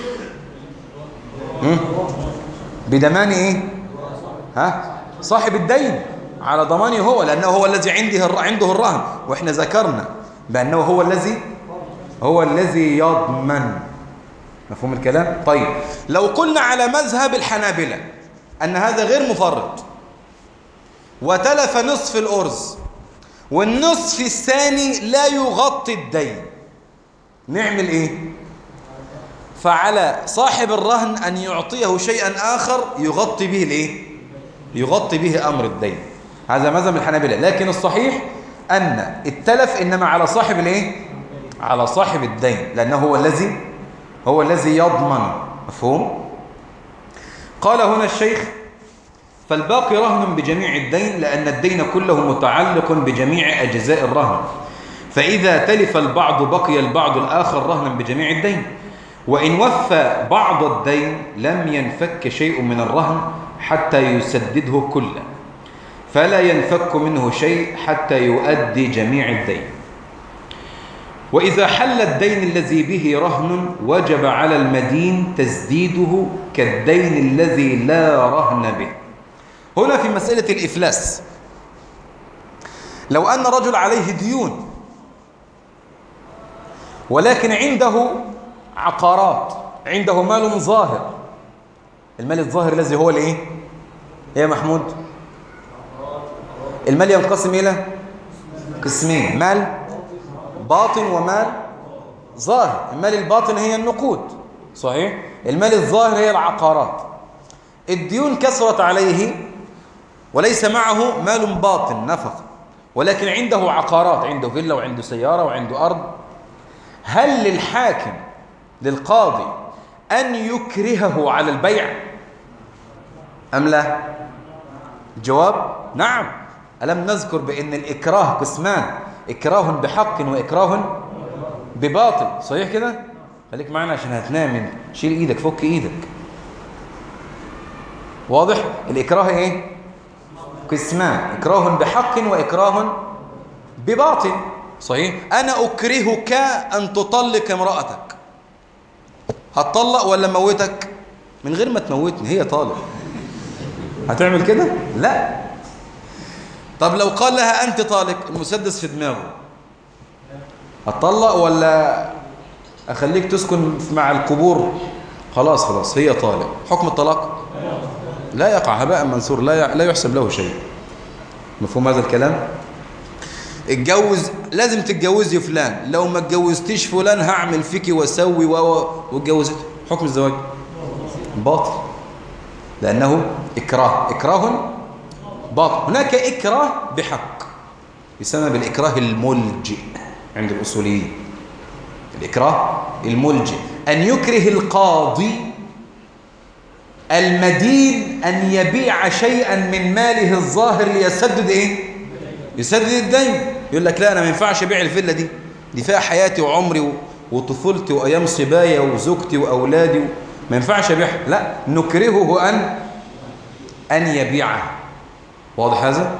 بضمان ايه؟ ها؟ صاحب الدين، على ضمانه هو، لانه هو الذي عنده عنده الرهن، واحنا ذكرنا بانه هو الذي هو الذي يضمن. مفهوم الكلام؟ طيب لو قلنا على مذهب الحنابلة أن هذا غير مفرط وتلف نصف الأرز والنصف الثاني لا يغطي الدين، نعمل إيه؟ فعلى صاحب الرهن أن يعطيه شيئا آخر يغطي به الإيه؟ يغطي به أمر الدين. هذا مذهب الحنابلة، لكن الصحيح أن التلف إنما على صاحب الإيه؟ على صاحب الدين، لأنه هو الذي هو الذي يضمن. مفهوم؟ قال هنا الشيخ: فالباقي رهن بجميع الدين، لأن الدين كله متعلق بجميع أجزاء الرهن، فإذا تلف البعض بقي البعض الآخر رهنا بجميع الدين، وإن وفى بعض الدين لم ينفك شيء من الرهن حتى يسدده كله، فلا ينفك منه شيء حتى يؤدي جميع الدين. وإذا حل الدين الذي به رهن وجب على المدين تسديده كالدين الذي لا رهن به. هنا في مسألة الإفلاس، لو أن رجل عليه ديون ولكن عنده عقارات، عنده مال ظاهر، المال الظاهر الذي هو الايه؟ ايه يا محمود؟ المال ينقسم إلى قسمين: مال باطن ومال ظاهر. المال الباطن هي النقود، صحيح؟ المال الظاهر هي العقارات. الديون كثرت عليه وليس معه مال باطن نفقة، ولكن عنده عقارات، عنده فيلا وعنده سيارة وعنده أرض. هل للحاكم للقاضي أن يكرهه على البيع أم لا؟ الجواب نعم. ألم نذكر بأن الإكراه قسمان: إكراه بحق وإكراه بباطل، صحيح كده؟ خليك معنا عشان هتنام، شيل إيدك، فك إيدك. واضح؟ الإكراه إيه؟ قسمان: إكراه بحق وإكراه بباطل، صحيح؟ أنا أكرهك أن تطلق امرأتك، هتطلق ولا موتك؟ من غير ما تموتني، هي طالق. هتعمل كده؟ لا. طب لو قال لها أنت طالق، المسدس في دماغه، هتطلق ولا أخليك تسكن مع القبور؟ خلاص خلاص هي طالق. حكم الطلاق لا يقع هباء منثور، لا لا يحسب له شيء. مفهوم هذا الكلام؟ اتجوز، لازم تتجوزي فلان، لو ما اتجوزتيش فلان هعمل فيكي واسوي واتجوزت. حكم الزواج باطل، لأنه إكراه، إكراه باطل. هناك إكراه بحق يسمى بالإكراه الملجئ عند الأصوليين. الإكراه الملجئ أن يكره القاضي المدين أن يبيع شيئا من ماله الظاهر ليسدد إيه؟ يسدد الدين. يقول لك لا، أنا ما ينفعش أبيع الفيلا دي، دي فيها حياتي وعمري وطفولتي وأيام صبايا وزوجتي وأولادي، ما ينفعش أبيعها. لا، نكرهه أن أن يبيعها. واضح هذا؟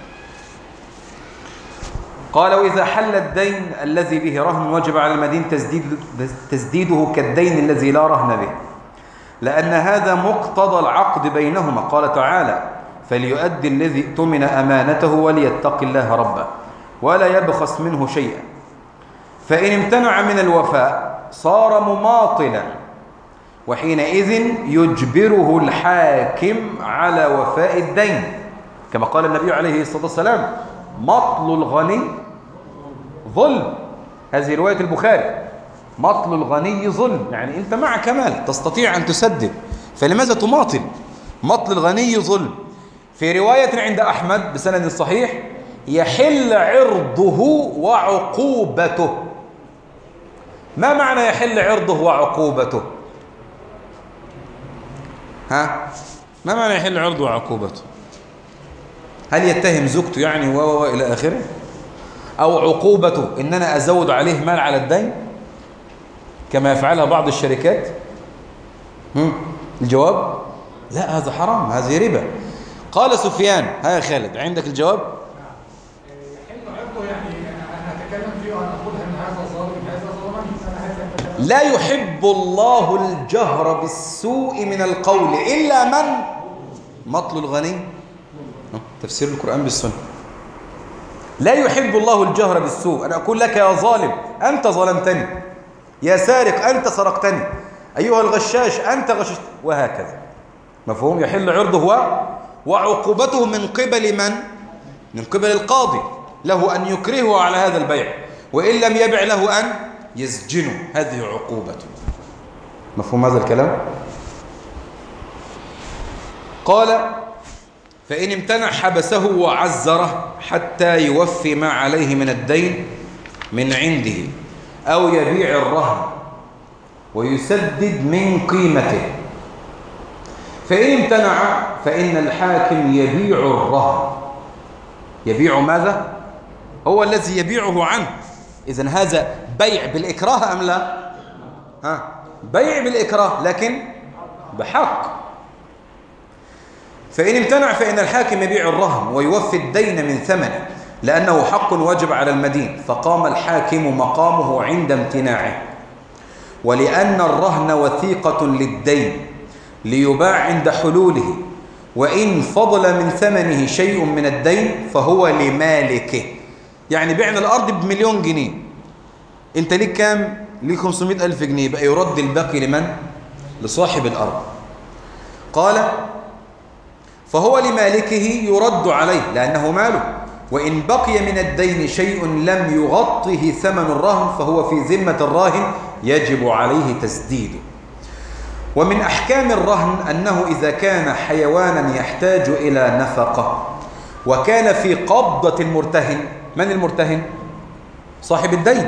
قال: وإذا حل الدين الذي به رهن وجب على المدين تسديد تسديده كالدين الذي لا رهن به، لأن هذا مقتضى العقد بينهما. قال تعالى: فليؤدي الذي اؤتمن أمانته وليتق الله ربه ولا يبخس منه شيئا، فإن امتنع من الوفاء صار مماطلا، وحينئذ يجبره الحاكم على وفاء الدين، كما قال النبي عليه الصلاة والسلام: مطل الغني ظلم. هذه رواية البخاري: مطل الغني ظلم، يعني أنت معك مال تستطيع أن تسدد، فلماذا تماطل؟ مطل الغني ظلم. في رواية عند أحمد بسند صحيح: يحل عرضه وعقوبته. ما معنى يحل عرضه وعقوبته؟ ها؟ ما معنى يحل عرضه وعقوبته؟ هل يتهم زوجته يعني و و إلى آخره؟ أو عقوبته إن أنا أزود عليه مال على الدين كما يفعلها بعض الشركات؟ هم؟ الجواب لا، هذا حرام، هذه ربا. قال سفيان: ها يا خالد عندك الجواب؟ يحل عرضه يعني أنا أتكلم فيه وأنا أقول أن هذا ظالم، هذا ظلمني. لا يحب الله الجهر بالسوء من القول إلا من مطل الغني. تفسير القرآن بالسنة. لا يحب الله الجهر بالسوء. أنا أقول لك يا ظالم أنت ظلمتني، يا سارق أنت سرقتني، أيها الغشاش أنت غششت، وهكذا. مفهوم؟ يحل عرضه وعقوبته من قبل من؟ من قبل القاضي، له أن يكرهه على هذا البيع، وإن لم يبع له أن يسجنه، هذه عقوبته. مفهوم هذا الكلام؟ قال فإن امتنع حبسه وعزره حتى يوفي ما عليه من الدين من عنده، أو يبيع الرهن ويسدد من قيمته. فإن امتنع فإن الحاكم يبيع الرهن. يبيع ماذا؟ هو الذي يبيعه عنه. إذن هذا بيع بالإكراه أم لا؟ ها، بيع بالإكراه لكن بحق. فإن امتنع فإن الحاكم يبيع الرهن ويوفي الدين من ثمنه، لأنه حق وجب على المدين، فقام الحاكم مقامه عند امتناعه. ولأن الرهن وثيقة للدين ليباع عند حلوله، وإن فضل من ثمنه شيء من الدين فهو لمالكه. يعني بعنا الأرض بمليون جنيه، أنت ليك كام؟ ليك خمسمائة ألف جنيه، بقى يرد الباقي لمن؟ لصاحب الأرض. قال فهو لمالكه يرد عليه لأنه ماله، وإن بقي من الدين شيء لم يغطه ثمن الرهن فهو في ذمة الراهن يجب عليه تسديده. ومن أحكام الرهن أنه إذا كان حيوانا يحتاج إلى نفقة وكان في قبضة المرتهن. من المرتهن؟ صاحب الدين.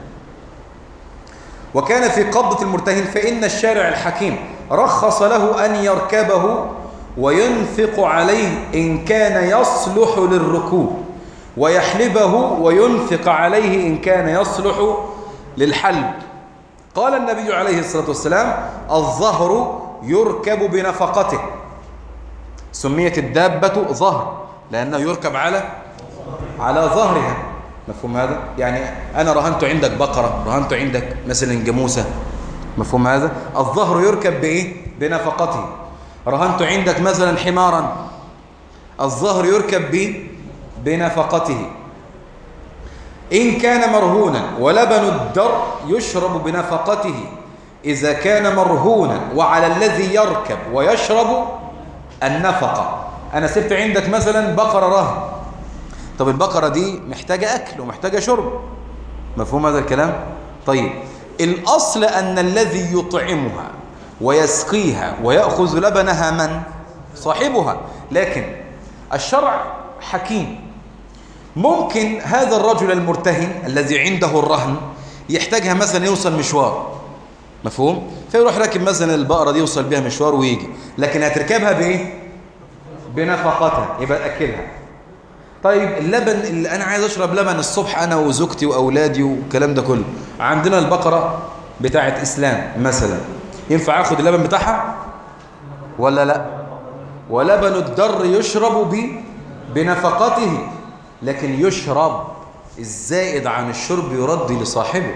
وكان في قبضة المرتهن فإن الشارع الحكيم رخص له أن يركبه وينفق عليه إن كان يصلح للركوب، ويحلبه وينفق عليه إن كان يصلح للحلب. قال النبي عليه الصلاة والسلام الظهر يركب بنفقته. سميت الدابة ظهر لأنه يركب على على ظهرها. مفهوم هذا؟ يعني أنا رهنت عندك بقرة، رهنت عندك مثلا جاموسة. مفهوم هذا؟ الظهر يركب بإيه؟ بنفقته. رهنت عندك مثلا حمارا، الظهر يركب ب بنفقته. إن كان مرهونا ولبن الدر يشرب بنفقته إذا كان مرهونا وعلى الذي يركب ويشرب النفقة. أنا سبت عندك مثلا بقرة رهن، طب البقرة دي محتاجة أكل ومحتاجة شرب. مفهوم هذا الكلام؟ طيب الأصل أن الذي يطعمها ويسقيها ويأخذ لبنها من؟ صاحبها. لكن الشرع حكيم، ممكن هذا الرجل المرتهن الذي عنده الرهن يحتاجها مثلا يوصل مشوار. مفهوم؟ فيروح راكب مثلا البقرة دي يوصل بها مشوار ويجي، لكن هتركبها بإيه؟ بنفقتها، يبقى تأكلها. طيب اللبن اللي أنا عايز أشرب لبن الصبح أنا وزوجتي وأولادي والكلام ده كله، عندنا البقرة بتاعت إسلام مثلا، ينفع أخذ اللبن بتاعها ولا لا؟ ولبن الدر يشرب ب بنفقته، لكن يشرب الزائد عن الشرب يرد لصاحبه.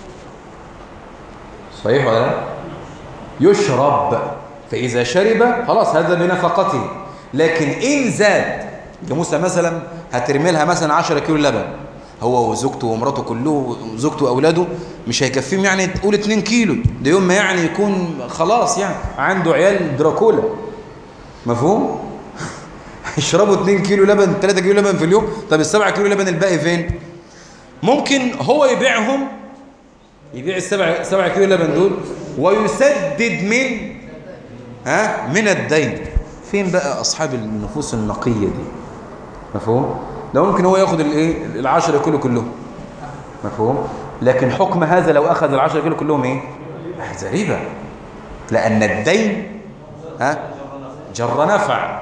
صحيح ولا لا؟ يشرب، فإذا شرب خلاص هذا بنفقته. لكن إن زاد، جاموسة مثلا هترمي لها مثلا عشرة كيلو لبن، هو وزوجته ومراته كله، زوجته وأولاده مش هيكفيهم، يعني تقول اتنين كيلو، ده يوم ما يعني يكون خلاص يعني عنده عيال دراكولا. مفهوم؟ يشربوا اتنين كيلو لبن، تلاتة كيلو لبن في اليوم. طب السبعة كيلو لبن الباقي فين؟ ممكن هو يبيعهم، يبيع السبعة سبعة كيلو لبن دول ويسدد من ها من الدين. فين بقى أصحاب النفوس النقية دي؟ مفهوم؟ لو ممكن هو ياخد الايه العشرة كيلو كلهم. مفهوم؟ لكن حكم هذا لو أخذ العشرة كيلو كلهم ايه؟ هذا ربا، لأن الدين ها جر نفع.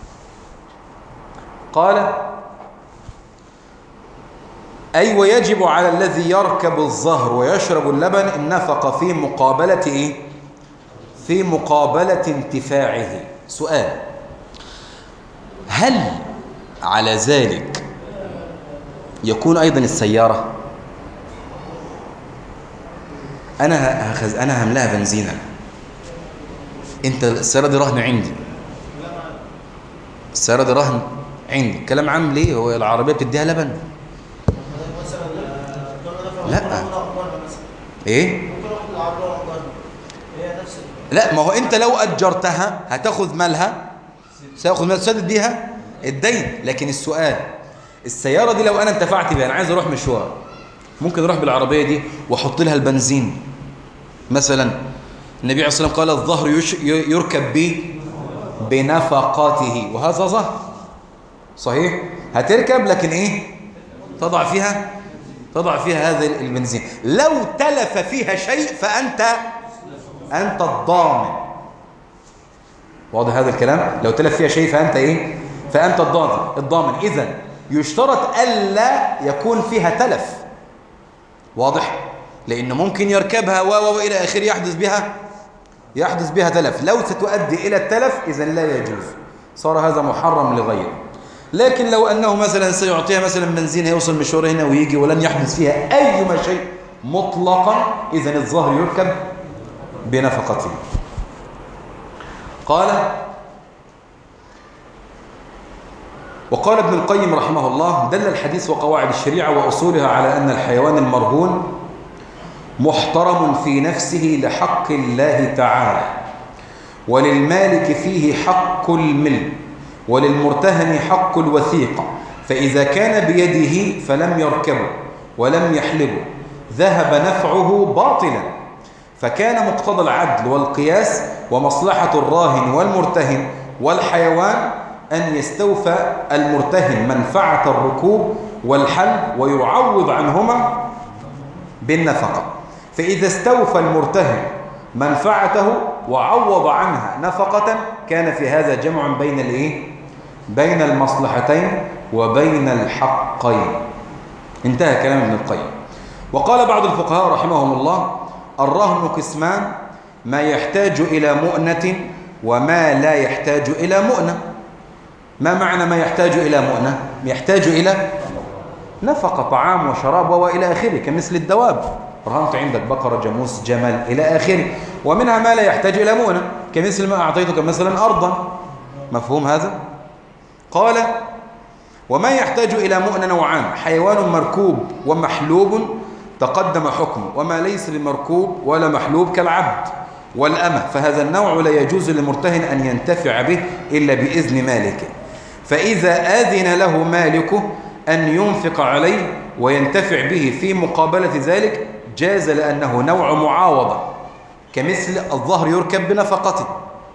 قال أي ويجب على الذي يركب الظهر ويشرب اللبن النفقة في مقابلة إيه؟ في مقابلة انتفاعه. سؤال: هل على ذلك يكون أيضا السيارة؟ أنا هخز أنا هملاها بنزينة، أنت السيارة دي رهن عندي، السيارة دي رهن عندي. كلام عام ليه؟ هو العربية بتديها لبن؟ لا. ايه؟ لا، ما هو انت لو اجرتها هتاخذ مالها، سياخذ مال تسدد بيها الدين. لكن السؤال، السيارة دي لو انا انتفعت بيها، انا عايز اروح مشوار، ممكن اروح بالعربية دي واحط لها البنزين مثلا. النبي عليه الصلاة والسلام قال الظهر يركب به بنفقاته، وهذا ظهر صحيح. هتركب لكن ايه؟ تضع فيها تضع فيها هذا البنزين. لو تلف فيها شيء فأنت أنت الضامن. واضح هذا الكلام؟ لو تلف فيها شيء فأنت ايه؟ فأنت الضامن الضامن إذن يشترط ألا يكون فيها تلف. واضح؟ لأنه ممكن يركبها و وإلى آخره يحدث بها يحدث بها تلف. لو ستؤدي إلى التلف إذن لا يجوز، صار هذا محرم لغيره. لكن لو أنه مثلا سيعطيها مثلا بنزين هيوصل مشوار هنا ويجي ولن يحدث فيها أي شيء مطلقا، إذن الظهر يركب بنفقته. قال وقال ابن القيم رحمه الله: دل الحديث وقواعد الشريعة وأصولها على أن الحيوان المرهون محترم في نفسه لحق الله تعالى، وللمالك فيه حق الملك، وللمرتهن حق الوثيقة. فإذا كان بيده فلم يركبه ولم يحلبه ذهب نفعه باطلا. فكان مقتضى العدل والقياس ومصلحة الراهن والمرتهن والحيوان أن يستوفى المرتهن منفعة الركوب والحلب ويعوض عنهما بالنفقة. فإذا استوفى المرتهن منفعته وعوض عنها نفقة كان في هذا جمع بين الايه؟ بين المصلحتين وبين الحقين. انتهى كلام ابن القيم. وقال بعض الفقهاء رحمهم الله: الرهن قسمان: ما يحتاج إلى مؤنة وما لا يحتاج إلى مؤنة. ما معنى ما يحتاج إلى مؤنة؟ يحتاج إلى نفقة، طعام وشراب وإلى آخره، كمثل الدواب. رهنت عندك بقرة، جاموس، جمل إلى آخره. ومنها ما لا يحتاج إلى مؤنة، كمثل ما أعطيتك مثلا أرضا. مفهوم هذا؟ قال: وما يحتاج إلى مؤنة نوعان: حيوان مركوب ومحلوب تقدم حكمه، وما ليس بمركوب ولا محلوب كالعبد والأمة، فهذا النوع لا يجوز للمرتهن أن ينتفع به إلا بإذن مالكه. فإذا آذن له مالكه أن ينفق عليه وينتفع به في مقابلة ذلك جاز، لأنه نوع معاوضة، كمثل الظهر يركب بنفقته.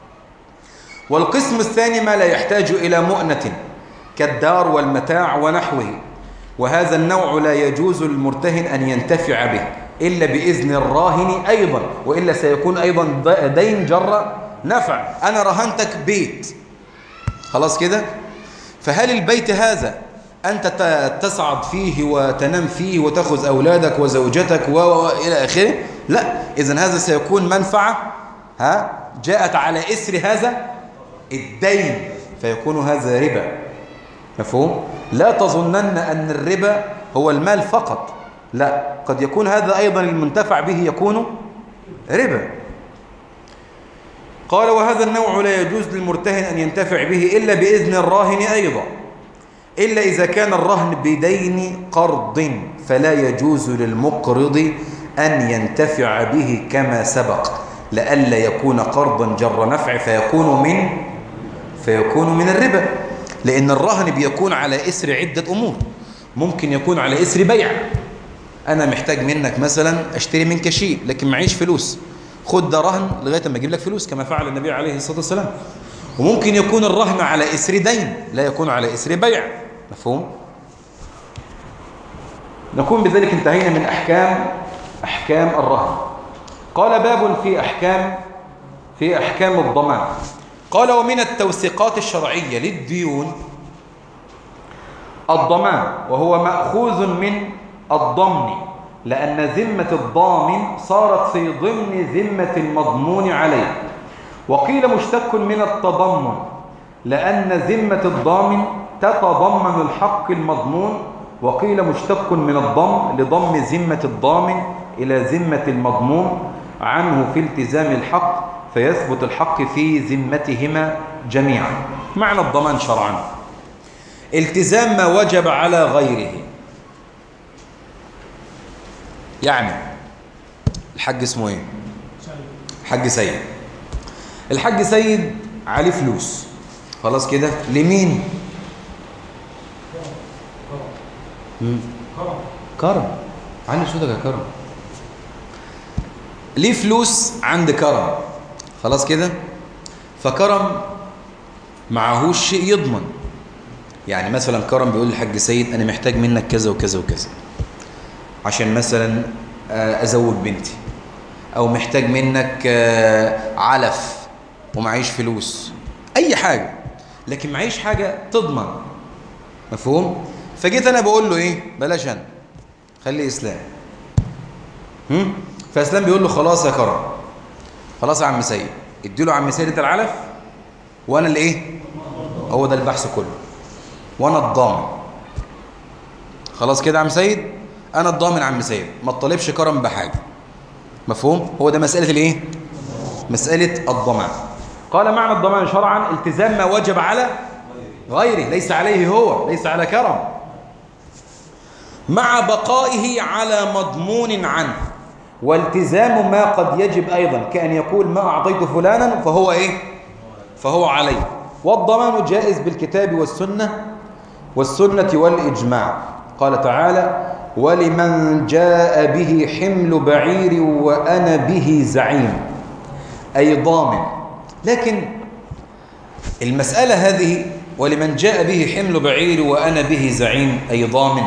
والقسم الثاني ما لا يحتاج إلى مؤنة كالدار والمتاع ونحوه، وهذا النوع لا يجوز للمرتهن أن ينتفع به إلا بإذن الراهن أيضا، وإلا سيكون أيضا دين جر نفع. أنا رهنتك بيت، خلاص كده، فهل البيت هذا أنت تسعد فيه وتنام فيه وتأخذ أولادك وزوجتك وإلى آخره؟ لا، إذن هذا سيكون منفعة ها جاءت على إثر هذا الدين، فيكون هذا ربا. مفهوم؟ لا تظنن أن الربا هو المال فقط، لا، قد يكون هذا أيضا المنتفع به يكون ربا. قال: وهذا النوع لا يجوز للمرتهن أن ينتفع به إلا بإذن الراهن أيضا، إلا إذا كان الرهن بدين قرض، فلا يجوز للمقرض أن ينتفع به كما سبق، لئلا يكون قرضا جر نفع فيكون من فيكون من الربا. لأن الرهن بيكون على إثر عدة أمور. ممكن يكون على إثر بيع، أنا محتاج منك مثلا أشتري منك شيء لكن معيش فلوس، خد ده رهن لغاية ما أجيب لك فلوس، كما فعل النبي عليه الصلاة والسلام. وممكن يكون الرهن على إثر دين، لا يكون على إثر بيع. مفهوم؟ نكون بذلك انتهينا من أحكام أحكام الرهن. قال: باب في أحكام في أحكام الضمان. قال: ومن التوثيقات الشرعية للديون الضمان، وهو مأخوذ من الضمن، لأن ذمة الضامن صارت في ضمن ذمة المضمون عليه. وقيل مشتق من التضمن، لأن ذمة الضامن تتضمن الحق المضمون. وقيل مشتق من الضم لضم ذمة الضامن إلى ذمة المضمون عنه في التزام الحق، فيثبت الحق في ذمتهما جميعا. معنى الضمان شرعا: التزام ما وجب على غيره. يعني الحج اسمه ايه؟ حج سيد. الحاج سيد عليه فلوس، خلاص كده، لمين؟ كرم كرم. عندي صوتك يا كرم. ليه فلوس عند كرم، خلاص كده. فكرم معهوش شيء يضمن. يعني مثلا كرم بيقول للحاج سيد انا محتاج منك كذا وكذا وكذا عشان مثلا ازوج بنتي، او محتاج منك علف ومعيش فلوس، اي حاجه، لكن معيش حاجه تضمن. مفهوم؟ فجيت انا بقول له ايه؟ بلاش انا، خلي اسلام. هم؟ فاسلام بيقول له خلاص يا كرم، خلاص يا عم سيد، اديله عم سيد انت العلف وانا اللي ايه؟ هو ده البحث كله، وانا الضامن. خلاص كده يا عم سيد، انا الضامن عم سيد، ما تطالبش كرم بحاجه. مفهوم؟ هو ده مساله الايه؟ مساله الضمان. قال معنى الضمان شرعا التزام ما وجب على غيره، ليس عليه هو، ليس على كرم، مع بقائه على مضمون عنه، والتزام ما قد يجب أيضا، كأن يقول ما أعطيت فلانا فهو إيه؟ فهو عليه. والضمان جائز بالكتاب والسنة والسنة والإجماع. قال تعالى ولمن جاء به حمل بعير وأنا به زعيم، أي ضامن. لكن المسألة هذه ولمن جاء به حمل بعير وأنا به زعيم أي ضامن،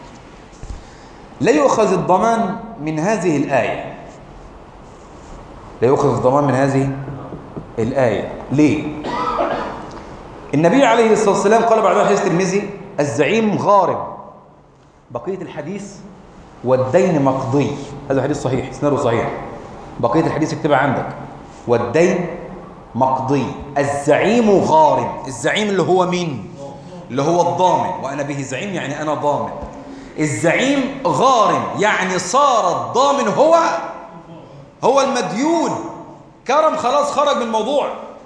لا يؤخذ الضمان من هذه الآية، لا يؤخذ الضمان من هذه الآية. ليه؟ النبي عليه الصلاة والسلام قال بعد حديث الترمذي الزعيم غارم، بقية الحديث والدين مقضي، هذا حديث صحيح، اسناده صحيح، بقية الحديث اكتبها عندك، والدين مقضي. الزعيم غارم، الزعيم اللي هو مين؟ اللي هو الضامن، وأنا به زعيم يعني أنا ضامن. الزعيم غارم يعني صار الضامن هو هو المديون. كرم خلاص خرج من الموضوع.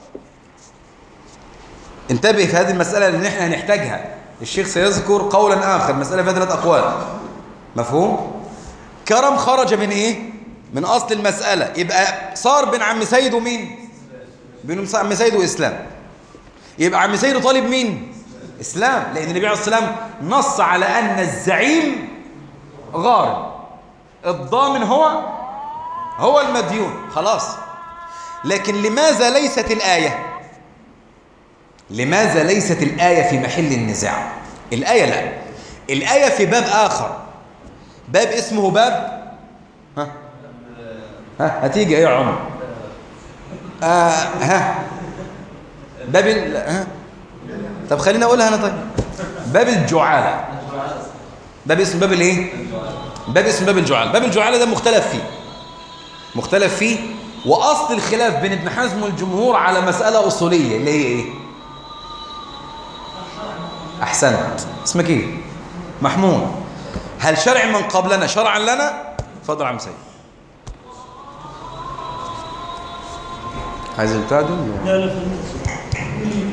انتبه في هذه المسألة اللي احنا هنحتاجها، الشيخ سيذكر قولا آخر، مسألة فيها ثلاث أقوال. مفهوم؟ كرم خرج من ايه؟ من أصل المسألة، يبقى صار بين عم سيد ومين؟ بين عم سيد وإسلام. يبقى عم سيد طالب مين؟ إسلام، لأن النبي عليه الصلاة والسلام نص على أن الزعيم غارم، الضامن هو هو المديون. خلاص. لكن لماذا ليست الآية لماذا ليست الآية في محل النزاع؟ الآية لا، الآية في باب آخر، باب اسمه باب ها ها هتيجي ايه يا عمر؟ آه ها باب ال... ها طب خلينا اقولها انا. طيب باب الجعالة، باب اسمه باب الايه؟ باب اسمه باب الجعالة. باب الجعالة ده مختلف فيه مختلف فيه واصل الخلاف بين ابن حزم والجمهور على مسألة اصولية اللي هي ايه؟ احسنت، اسمك ايه؟ محمود. هل شرع من قبلنا شرعا لنا؟ اتفضل عم سيد. عايز البتاع دول؟ لا لا